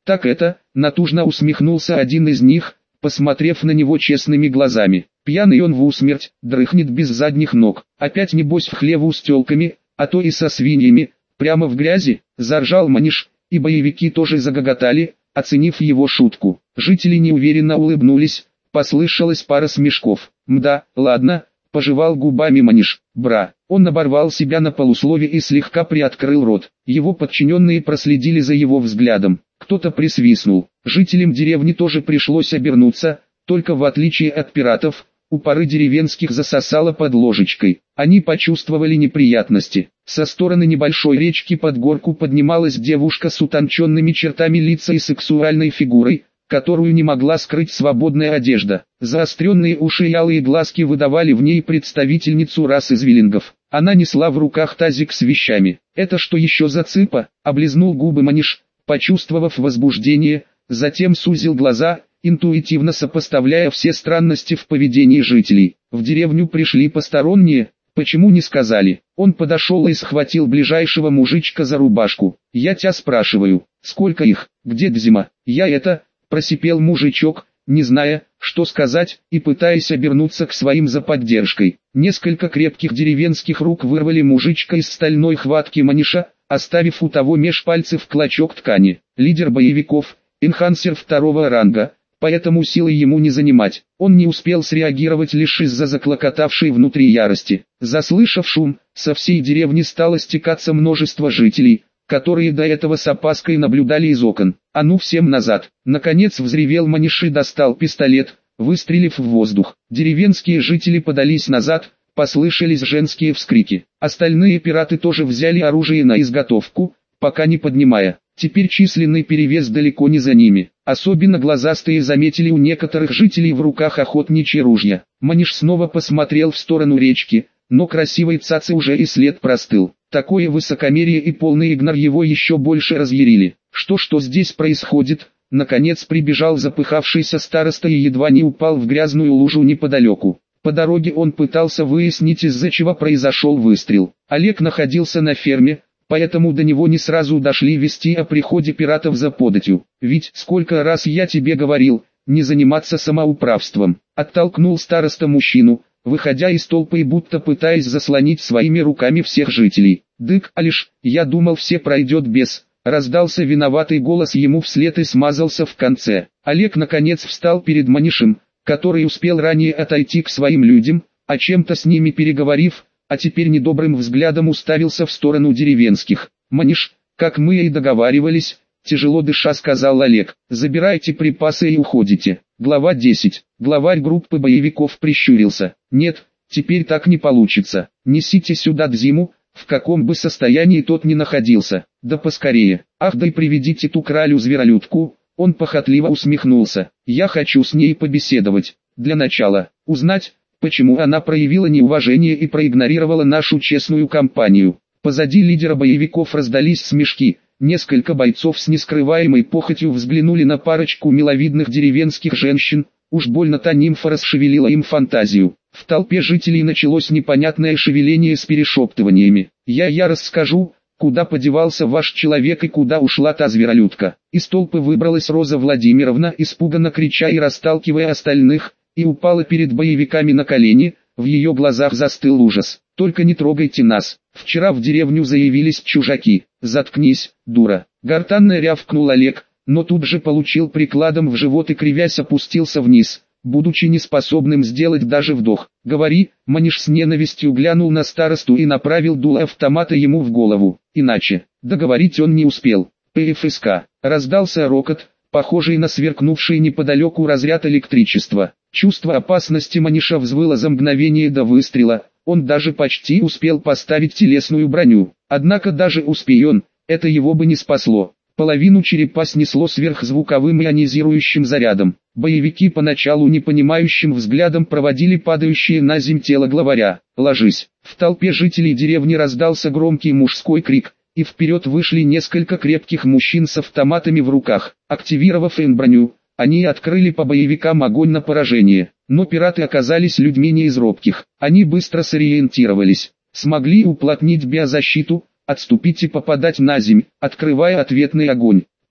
Так это, натужно усмехнулся один из них, посмотрев на него честными глазами. Пьяный он в усмерть, дрыхнет без задних ног. Опять небось в хлеву с тёлками, а то и со свиньями, прямо в грязи, заржал Маниш, и боевики тоже загоготали, оценив его шутку. Жители неуверенно улыбнулись, послышалась пара смешков. Мда, ладно, пожевал губами Маниш. Бра, он оборвал себя на полуслове и слегка приоткрыл рот. Его подчиненные проследили за его взглядом. Кто-то присвистнул. Жителям деревни тоже пришлось обернуться, только в отличие от пиратов, у пары деревенских засосало под ложечкой. Они почувствовали неприятности. Со стороны небольшой речки под горку поднималась девушка с утонченными чертами лица и сексуальной фигурой, которую не могла скрыть свободная одежда. Заостренные уши и алые глазки выдавали в ней представительницу расы звиллингов. Она несла в руках тазик с вещами. «Это что еще за цыпа?» — облизнул губы Маниш, почувствовав возбуждение, затем сузил глаза, интуитивно сопоставляя все странности в поведении жителей. В деревню пришли посторонние, почему не сказали? Он подошел и схватил ближайшего мужичка за рубашку. «Я тебя спрашиваю, сколько их, где Дзима?» «Я это...» — просипел мужичок, не зная, что сказать, и пытаясь обернуться к своим за поддержкой. Несколько крепких деревенских рук вырвали мужичка из стальной хватки Маниша, оставив у того меж пальцев клочок ткани. Лидер боевиков, энхансер второго ранга, поэтому силы ему не занимать. Он не успел среагировать лишь из-за заклокотавшей внутри ярости. Заслышав шум, со всей деревни стало стекаться множество жителей, которые до этого с опаской наблюдали из окон. «А ну всем назад!» Наконец взревел Маниш и достал пистолет, выстрелив в воздух. Деревенские жители подались назад, послышались женские вскрики. Остальные пираты тоже взяли оружие на изготовку, пока не поднимая. Теперь численный перевес далеко не за ними. Особенно глазастые заметили у некоторых жителей в руках охотничьи ружья. Маниш снова посмотрел в сторону речки, но красивой цаце уже и след простыл. Такое высокомерие и полный игнор его еще больше разъярили. Что здесь происходит? Наконец прибежал запыхавшийся староста и едва не упал в грязную лужу неподалеку. По дороге он пытался выяснить, из-за чего произошел выстрел. Олег находился на ферме, поэтому до него не сразу дошли вести о приходе пиратов за податью. «Ведь сколько раз я тебе говорил, не заниматься самоуправством», — оттолкнул староста мужчину, выходя из толпы и будто пытаясь заслонить своими руками всех жителей. «Дык, Алиш, я думал все пройдет без...» Раздался виноватый голос ему вслед и смазался в конце. Олег наконец встал перед Манишем, который успел ранее отойти к своим людям, о чем-то с ними переговорив, а теперь недобрым взглядом уставился в сторону деревенских. «Маниш, как мы и договаривались», — тяжело дыша сказал Олег, — «забирайте припасы и уходите». Глава 10. Главарь группы боевиков прищурился. «Нет, теперь так не получится. Несите сюда Дзиму, в каком бы состоянии тот ни находился. Да поскорее. Ах, да и приведите ту кралю-зверолюдку». Он похотливо усмехнулся. «Я хочу с ней побеседовать. Для начала, узнать, почему она проявила неуважение и проигнорировала нашу честную компанию». Позади лидера боевиков раздались смешки. Несколько бойцов с нескрываемой похотью взглянули на парочку миловидных деревенских женщин. Уж больно та нимфа расшевелила им фантазию. В толпе жителей началось непонятное шевеление с перешептываниями. «Я расскажу, куда подевался ваш человек и куда ушла та зверолюдка». Из толпы выбралась Роза Владимировна, испуганно крича и расталкивая остальных, и упала перед боевиками на колени. В ее глазах застыл ужас. «Только не трогайте нас. Вчера в деревню заявились чужаки». «Заткнись, дура!» Гортанно рявкнул Олег, но тут же получил прикладом в живот и кривясь опустился вниз, будучи неспособным сделать даже вдох. «Говори!» Маниш с ненавистью глянул на старосту и направил дуло автомата ему в голову. Иначе договорить он не успел. ПФСК. Раздался рокот, похожий на сверкнувший неподалеку разряд электричества. Чувство опасности Маниша взвыло за мгновение до выстрела. Он даже почти успел поставить телесную броню. Однако даже успей он, это его бы не спасло. Половину черепа снесло сверхзвуковым ионизирующим зарядом. Боевики поначалу непонимающим взглядом проводили падающее на земь тело главаря. «Ложись!» В толпе жителей деревни раздался громкий мужской крик, и вперед вышли несколько крепких мужчин с автоматами в руках. Активировав броню, они открыли по боевикам огонь на поражение. Но пираты оказались людьми не из робких. Они быстро сориентировались, смогли уплотнить биозащиту, отступить и попадать на земь, открывая ответный огонь.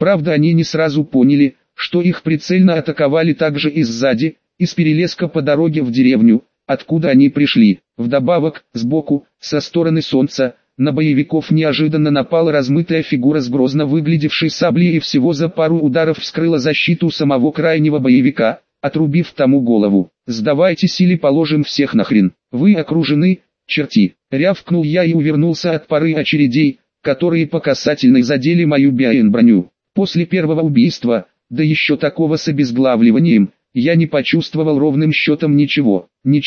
Правда, они не сразу поняли, что их прицельно атаковали также и сзади, из перелеска по дороге в деревню, откуда они пришли. Вдобавок, сбоку, со стороны солнца, на боевиков неожиданно напала размытая фигура с грозно выглядевшей саблей и всего за пару ударов вскрыла защиту самого крайнего боевика, отрубив тому голову. «Сдавайтесь или положим всех нахрен, вы окружены, черти!» Рявкнул я и увернулся от пары очередей, которые по касательной задели мою броню. После первого убийства, да еще такого с обезглавливанием, я не почувствовал ровным счетом ничего.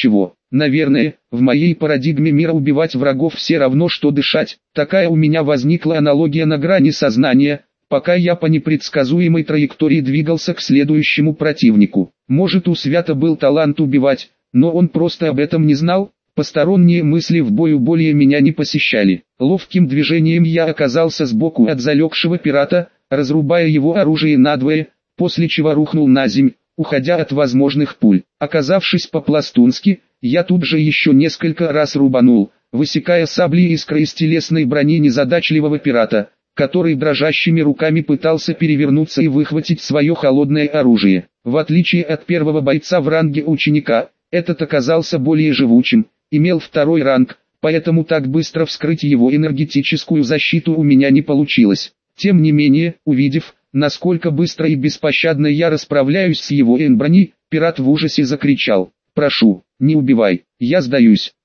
Наверное, в моей парадигме мира убивать врагов все равно что дышать. Такая у меня возникла аналогия на грани сознания, пока я по непредсказуемой траектории двигался к следующему противнику. Может, у Свята был талант убивать, но он просто об этом не знал. Посторонние мысли в бою более меня не посещали. Ловким движением я оказался сбоку от залегшего пирата, разрубая его оружие надвое, после чего рухнул на земь, уходя от возможных пуль. Оказавшись по-пластунски, я тут же еще несколько раз рубанул, высекая сабли искры из телесной брони незадачливого пирата, который дрожащими руками пытался перевернуться и выхватить свое холодное оружие. В отличие от первого бойца в ранге ученика, этот оказался более живучим, имел второй ранг, поэтому так быстро вскрыть его энергетическую защиту у меня не получилось. Тем не менее, увидев, насколько быстро и беспощадно я расправляюсь с его броней, пират в ужасе закричал: «Прошу, не убивай, я сдаюсь,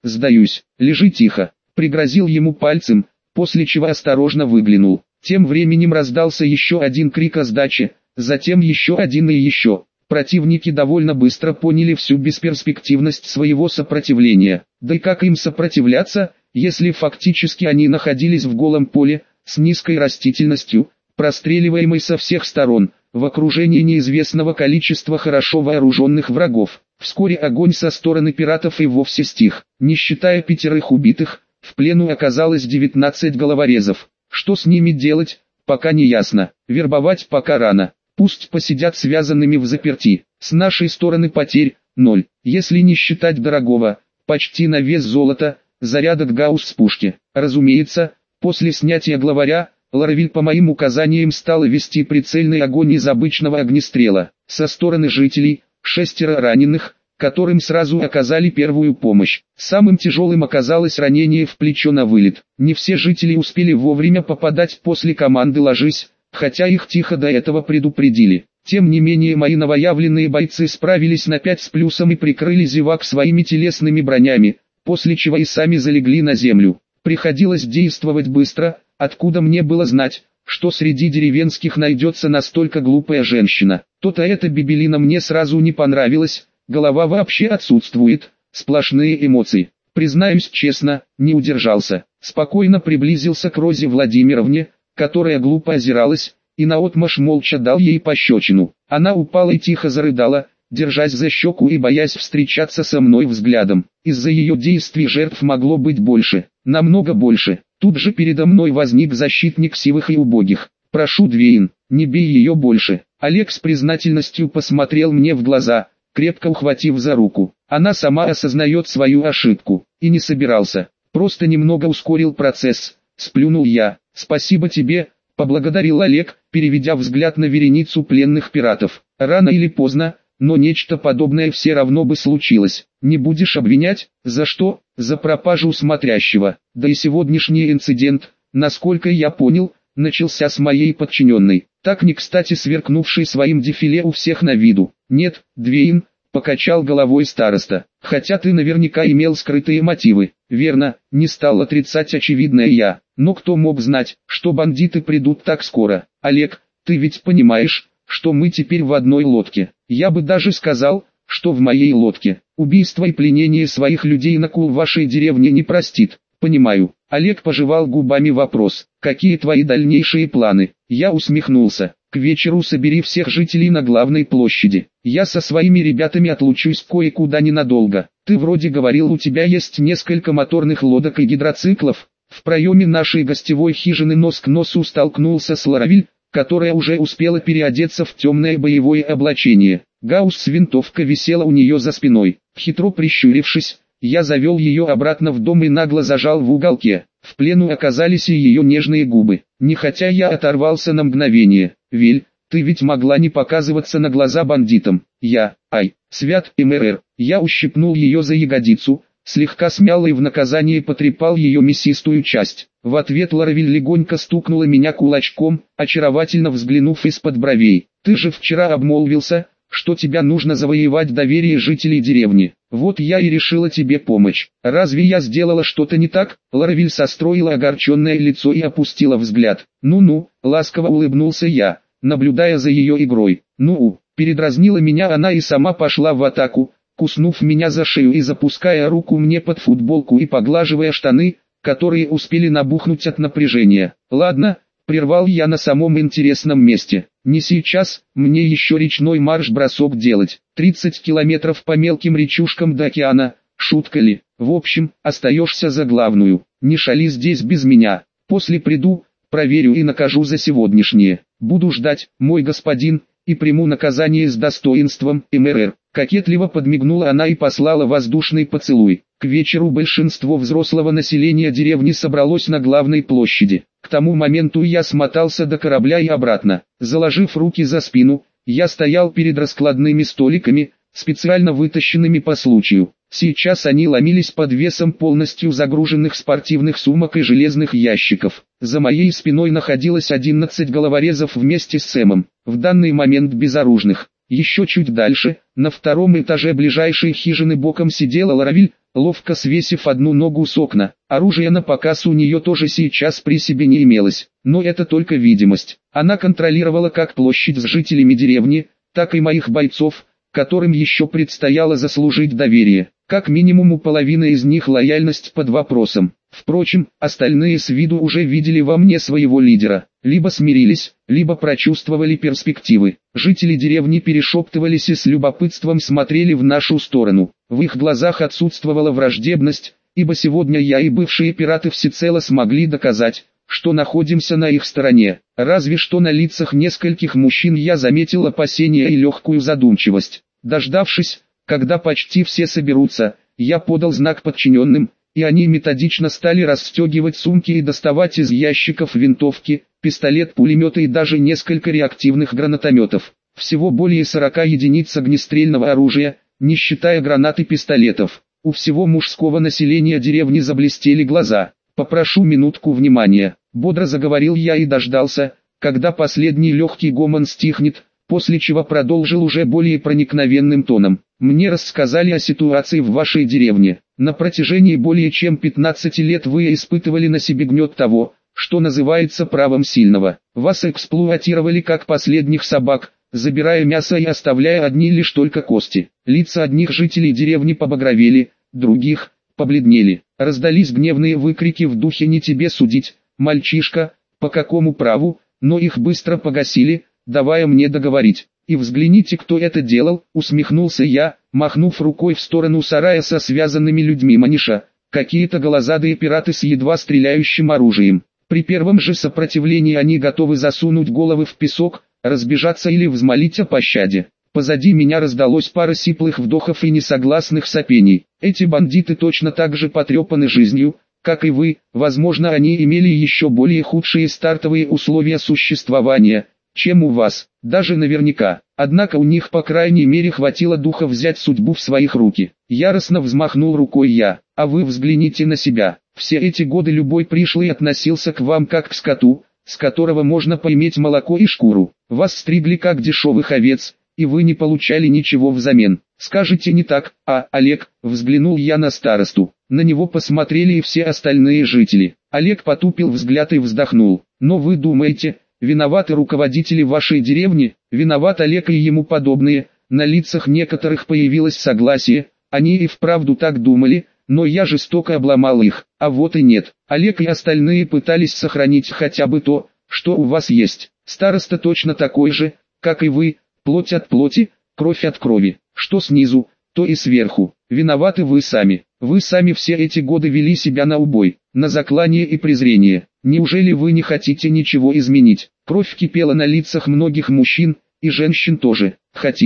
лежи тихо», пригрозил ему пальцем, после чего осторожно выглянул. Тем временем раздался еще один крик о сдаче, затем еще один и еще. Противники довольно быстро поняли всю бесперспективность своего сопротивления. Да и как им сопротивляться, если фактически они находились в голом поле, с низкой растительностью, простреливаемой со всех сторон, в окружении неизвестного количества хорошо вооруженных врагов. Вскоре огонь со стороны пиратов и вовсе стих. Не считая 5 убитых, в плену оказалось 19 головорезов. Что с ними делать, пока не ясно. Вербовать пока рано. Пусть посидят связанными в заперти. С нашей стороны потерь – 0. Если не считать дорогого, почти на вес золота, заряда гаусс с пушки. Разумеется, после снятия главаря, Ларавиль по моим указаниям стала вести прицельный огонь из обычного огнестрела. Со стороны жителей – 6 раненых, которым сразу оказали первую помощь. Самым тяжелым оказалось ранение в плечо на вылет. Не все жители успели вовремя попадать после команды «Ложись», хотя их тихо до этого предупредили. Тем не менее мои новоявленные бойцы справились на 5 с плюсом и прикрыли зевак своими телесными бронями, после чего и сами залегли на землю. Приходилось действовать быстро, откуда мне было знать, что среди деревенских найдется настолько глупая женщина. То-то эта бибелина мне сразу не понравилась, голова вообще отсутствует, сплошные эмоции. Признаюсь честно, не удержался. Спокойно приблизился к Розе Владимировне, которая глупо озиралась, и наотмашь молча дал ей пощечину. Она упала и тихо зарыдала, держась за щеку и боясь встречаться со мной взглядом. Из-за ее действий жертв могло быть больше, намного больше. Тут же передо мной возник защитник сивых и убогих. «Прошу, Двейн, не бей ее больше». Олег с признательностью посмотрел мне в глаза, крепко ухватив за руку. Она сама осознает свою ошибку, и не собирался, просто немного ускорил процесс. Сплюнул я. «Спасибо тебе», — поблагодарил Олег, переведя взгляд на вереницу пленных пиратов. «Рано или поздно, но нечто подобное все равно бы случилось. Не будешь обвинять? За что? За пропажу смотрящего. Да и сегодняшний инцидент, насколько я понял, начался с моей подчиненной, так не кстати сверкнувшей своим дефиле у всех на виду». «Нет, Двейн», — покачал головой староста, — «хотя ты наверняка имел скрытые мотивы». «Верно», — не стал отрицать очевидное я, — «но кто мог знать, что бандиты придут так скоро? Олег, ты ведь понимаешь, что мы теперь в одной лодке. Я бы даже сказал, что в моей лодке. Убийство и пленение своих людей Накул вашей деревне не простит». «Понимаю». Олег пожевал губами вопрос. «Какие твои дальнейшие планы?» Я усмехнулся. «К вечеру собери всех жителей на главной площади. Я со своими ребятами отлучусь кое-куда ненадолго. Ты вроде говорил, у тебя есть несколько моторных лодок и гидроциклов». В проеме нашей гостевой хижины нос к носу столкнулся с Ларавиль, которая уже успела переодеться в темное боевое облачение. Гаусс-винтовка висела у нее за спиной. Хитро прищурившись, я завел ее обратно в дом и нагло зажал в уголке. В плену оказались и ее нежные губы. Нехотя я оторвался на мгновение. Вель, ты ведь могла не показываться на глаза бандитам. Свят МРР. Я ущипнул ее за ягодицу, слегка смял и в наказание потрепал ее мясистую часть. В ответ Ларавиль легонько стукнула меня кулачком, очаровательно взглянув из-под бровей. Ты же вчера обмолвился, что тебя нужно завоевать доверие жителей деревни. Вот я и решила тебе помочь. Разве я сделала что-то не так? Ларавиль состроила огорченное лицо и опустила взгляд. Ну-ну, ласково улыбнулся я, наблюдая за ее игрой. Передразнила меня она и сама пошла в атаку, куснув меня за шею и запуская руку мне под футболку и поглаживая штаны, которые успели набухнуть от напряжения. Ладно, прервал я на самом интересном месте. Не сейчас, мне еще речной марш-бросок делать. 30 километров по мелким речушкам до океана, шутка ли? В общем, остаешься за главную. Не шали здесь без меня. После приду, проверю и накажу за сегодняшнее. Буду ждать, мой господин, и приму наказание с достоинством. МРР. Кокетливо подмигнула она и послала воздушный поцелуй. К вечеру большинство взрослого населения деревни собралось на главной площади. К тому моменту я смотался до корабля и обратно. Заложив руки за спину, я стоял перед раскладными столиками, специально вытащенными по случаю. Сейчас они ломились под весом полностью загруженных спортивных сумок и железных ящиков. За моей спиной находилось 11 головорезов вместе с Сэмом, в данный момент безоружных. Еще чуть дальше, на втором этаже ближайшей хижины боком сидела Ларавиль, ловко свесив одну ногу с окна. Оружие на показ у нее тоже сейчас при себе не имелось, но это только видимость. Она контролировала как площадь с жителями деревни, так и моих бойцов, которым еще предстояло заслужить доверие. Как минимум у половины из них лояльность под вопросом. Впрочем, остальные с виду уже видели во мне своего лидера. Либо смирились, либо прочувствовали перспективы. Жители деревни перешептывались и с любопытством смотрели в нашу сторону. В их глазах отсутствовала враждебность, ибо сегодня я и бывшие пираты всецело смогли доказать, что находимся на их стороне. Разве что на лицах нескольких мужчин я заметил опасения и легкую задумчивость. Дождавшись, когда почти все соберутся, я подал знак подчиненным, и они методично стали расстегивать сумки и доставать из ящиков винтовки, пистолет-пулеметы и даже несколько реактивных гранатометов. Всего более 40 единиц огнестрельного оружия, не считая гранат и пистолетов. У всего мужского населения деревни заблестели глаза. «Попрошу минутку внимания», — бодро заговорил я и дождался, когда последний легкий гомон стихнет, после чего продолжил уже более проникновенным тоном. «Мне рассказали о ситуации в вашей деревне. На протяжении более чем 15 лет вы испытывали на себе гнет того, что называется правом сильного. Вас эксплуатировали как последних собак, забирая мясо и оставляя одни лишь только кости. Лица одних жителей деревни побагровели, других – побледнели. Раздались гневные выкрики в духе «не тебе судить, мальчишка, по какому праву», но их быстро погасили, давая мне договорить. «И взгляните, кто это делал», — усмехнулся я, махнув рукой в сторону сарая со связанными людьми Маниша, какие-то голозадые пираты с едва стреляющим оружием. При первом же сопротивлении они готовы засунуть головы в песок, разбежаться или взмолить о пощаде. Позади меня раздалось пара сиплых вдохов и несогласных сопений. Эти бандиты точно так же потрепаны жизнью, как и вы, возможно они имели еще более худшие стартовые условия существования, чем у вас, даже наверняка. Однако у них по крайней мере хватило духа взять судьбу в своих руки. Яростно взмахнул рукой я, а вы взгляните на себя. Все эти годы любой пришлый относился к вам как к скоту, с которого можно поиметь молоко и шкуру. Вас стригли как дешевых овец, и вы не получали ничего взамен. Скажете не так, Олег, взглянул я на старосту. На него посмотрели и все остальные жители. Олег потупил взгляд и вздохнул. Но вы думаете, виноваты руководители вашей деревни, виноват Олег и ему подобные? На лицах некоторых появилось согласие, они и вправду так думали, но я жестоко обломал их. А вот и нет. Олег и остальные пытались сохранить хотя бы то, что у вас есть. Староста точно такой же, как и вы, плоть от плоти, кровь от крови. Что снизу, то и сверху. Виноваты вы сами. Вы сами все эти годы вели себя на убой, на заклание и презрение. Неужели вы не хотите ничего изменить? Кровь кипела на лицах многих мужчин, и женщин тоже. Хотим.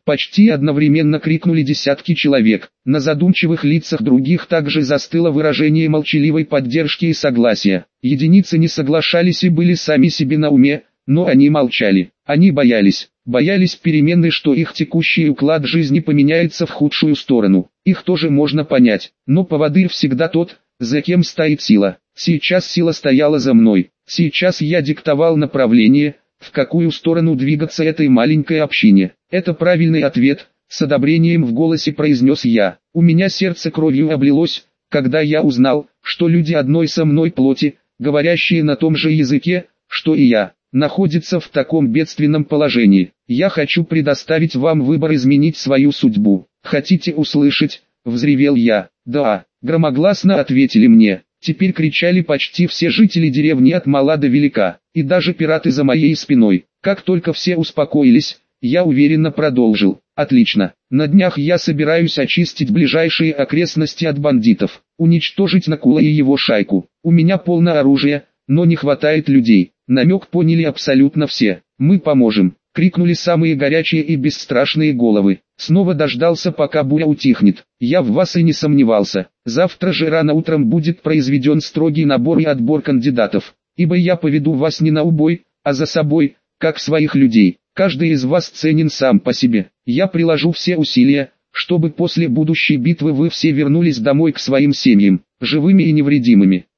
Почти одновременно крикнули десятки человек. На задумчивых лицах других также застыло выражение молчаливой поддержки и согласия. Единицы не соглашались и были сами себе на уме, но они молчали. Они боялись. Боялись перемены, что их текущий уклад жизни поменяется в худшую сторону. Их тоже можно понять, но поводырь всегда тот, за кем стоит сила. Сейчас сила стояла за мной. Сейчас я диктовал направление, в какую сторону двигаться этой маленькой общине. Это правильный ответ, с одобрением в голосе произнес я. У меня сердце кровью облилось, когда я узнал, что люди одной со мной плоти, говорящие на том же языке, что и я, находятся в таком бедственном положении. Я хочу предоставить вам выбор изменить свою судьбу. Хотите услышать? Взревел я. Да, громогласно ответили мне. Теперь кричали почти все жители деревни от мала до велика, и даже пираты за моей спиной. Как только все успокоились, я уверенно продолжил. Отлично, на днях я собираюсь очистить ближайшие окрестности от бандитов, уничтожить Накула и его шайку. У меня полно оружия, но не хватает людей. Намек поняли абсолютно все. Мы поможем, крикнули самые горячие и бесстрашные головы. Снова дождался, пока буря утихнет. Я в вас и не сомневался. Завтра же рано утром будет произведен строгий набор и отбор кандидатов. Ибо я поведу вас не на убой, а за собой, как своих людей. Каждый из вас ценен сам по себе. Я приложу все усилия, чтобы после будущей битвы вы все вернулись домой к своим семьям, живыми и невредимыми.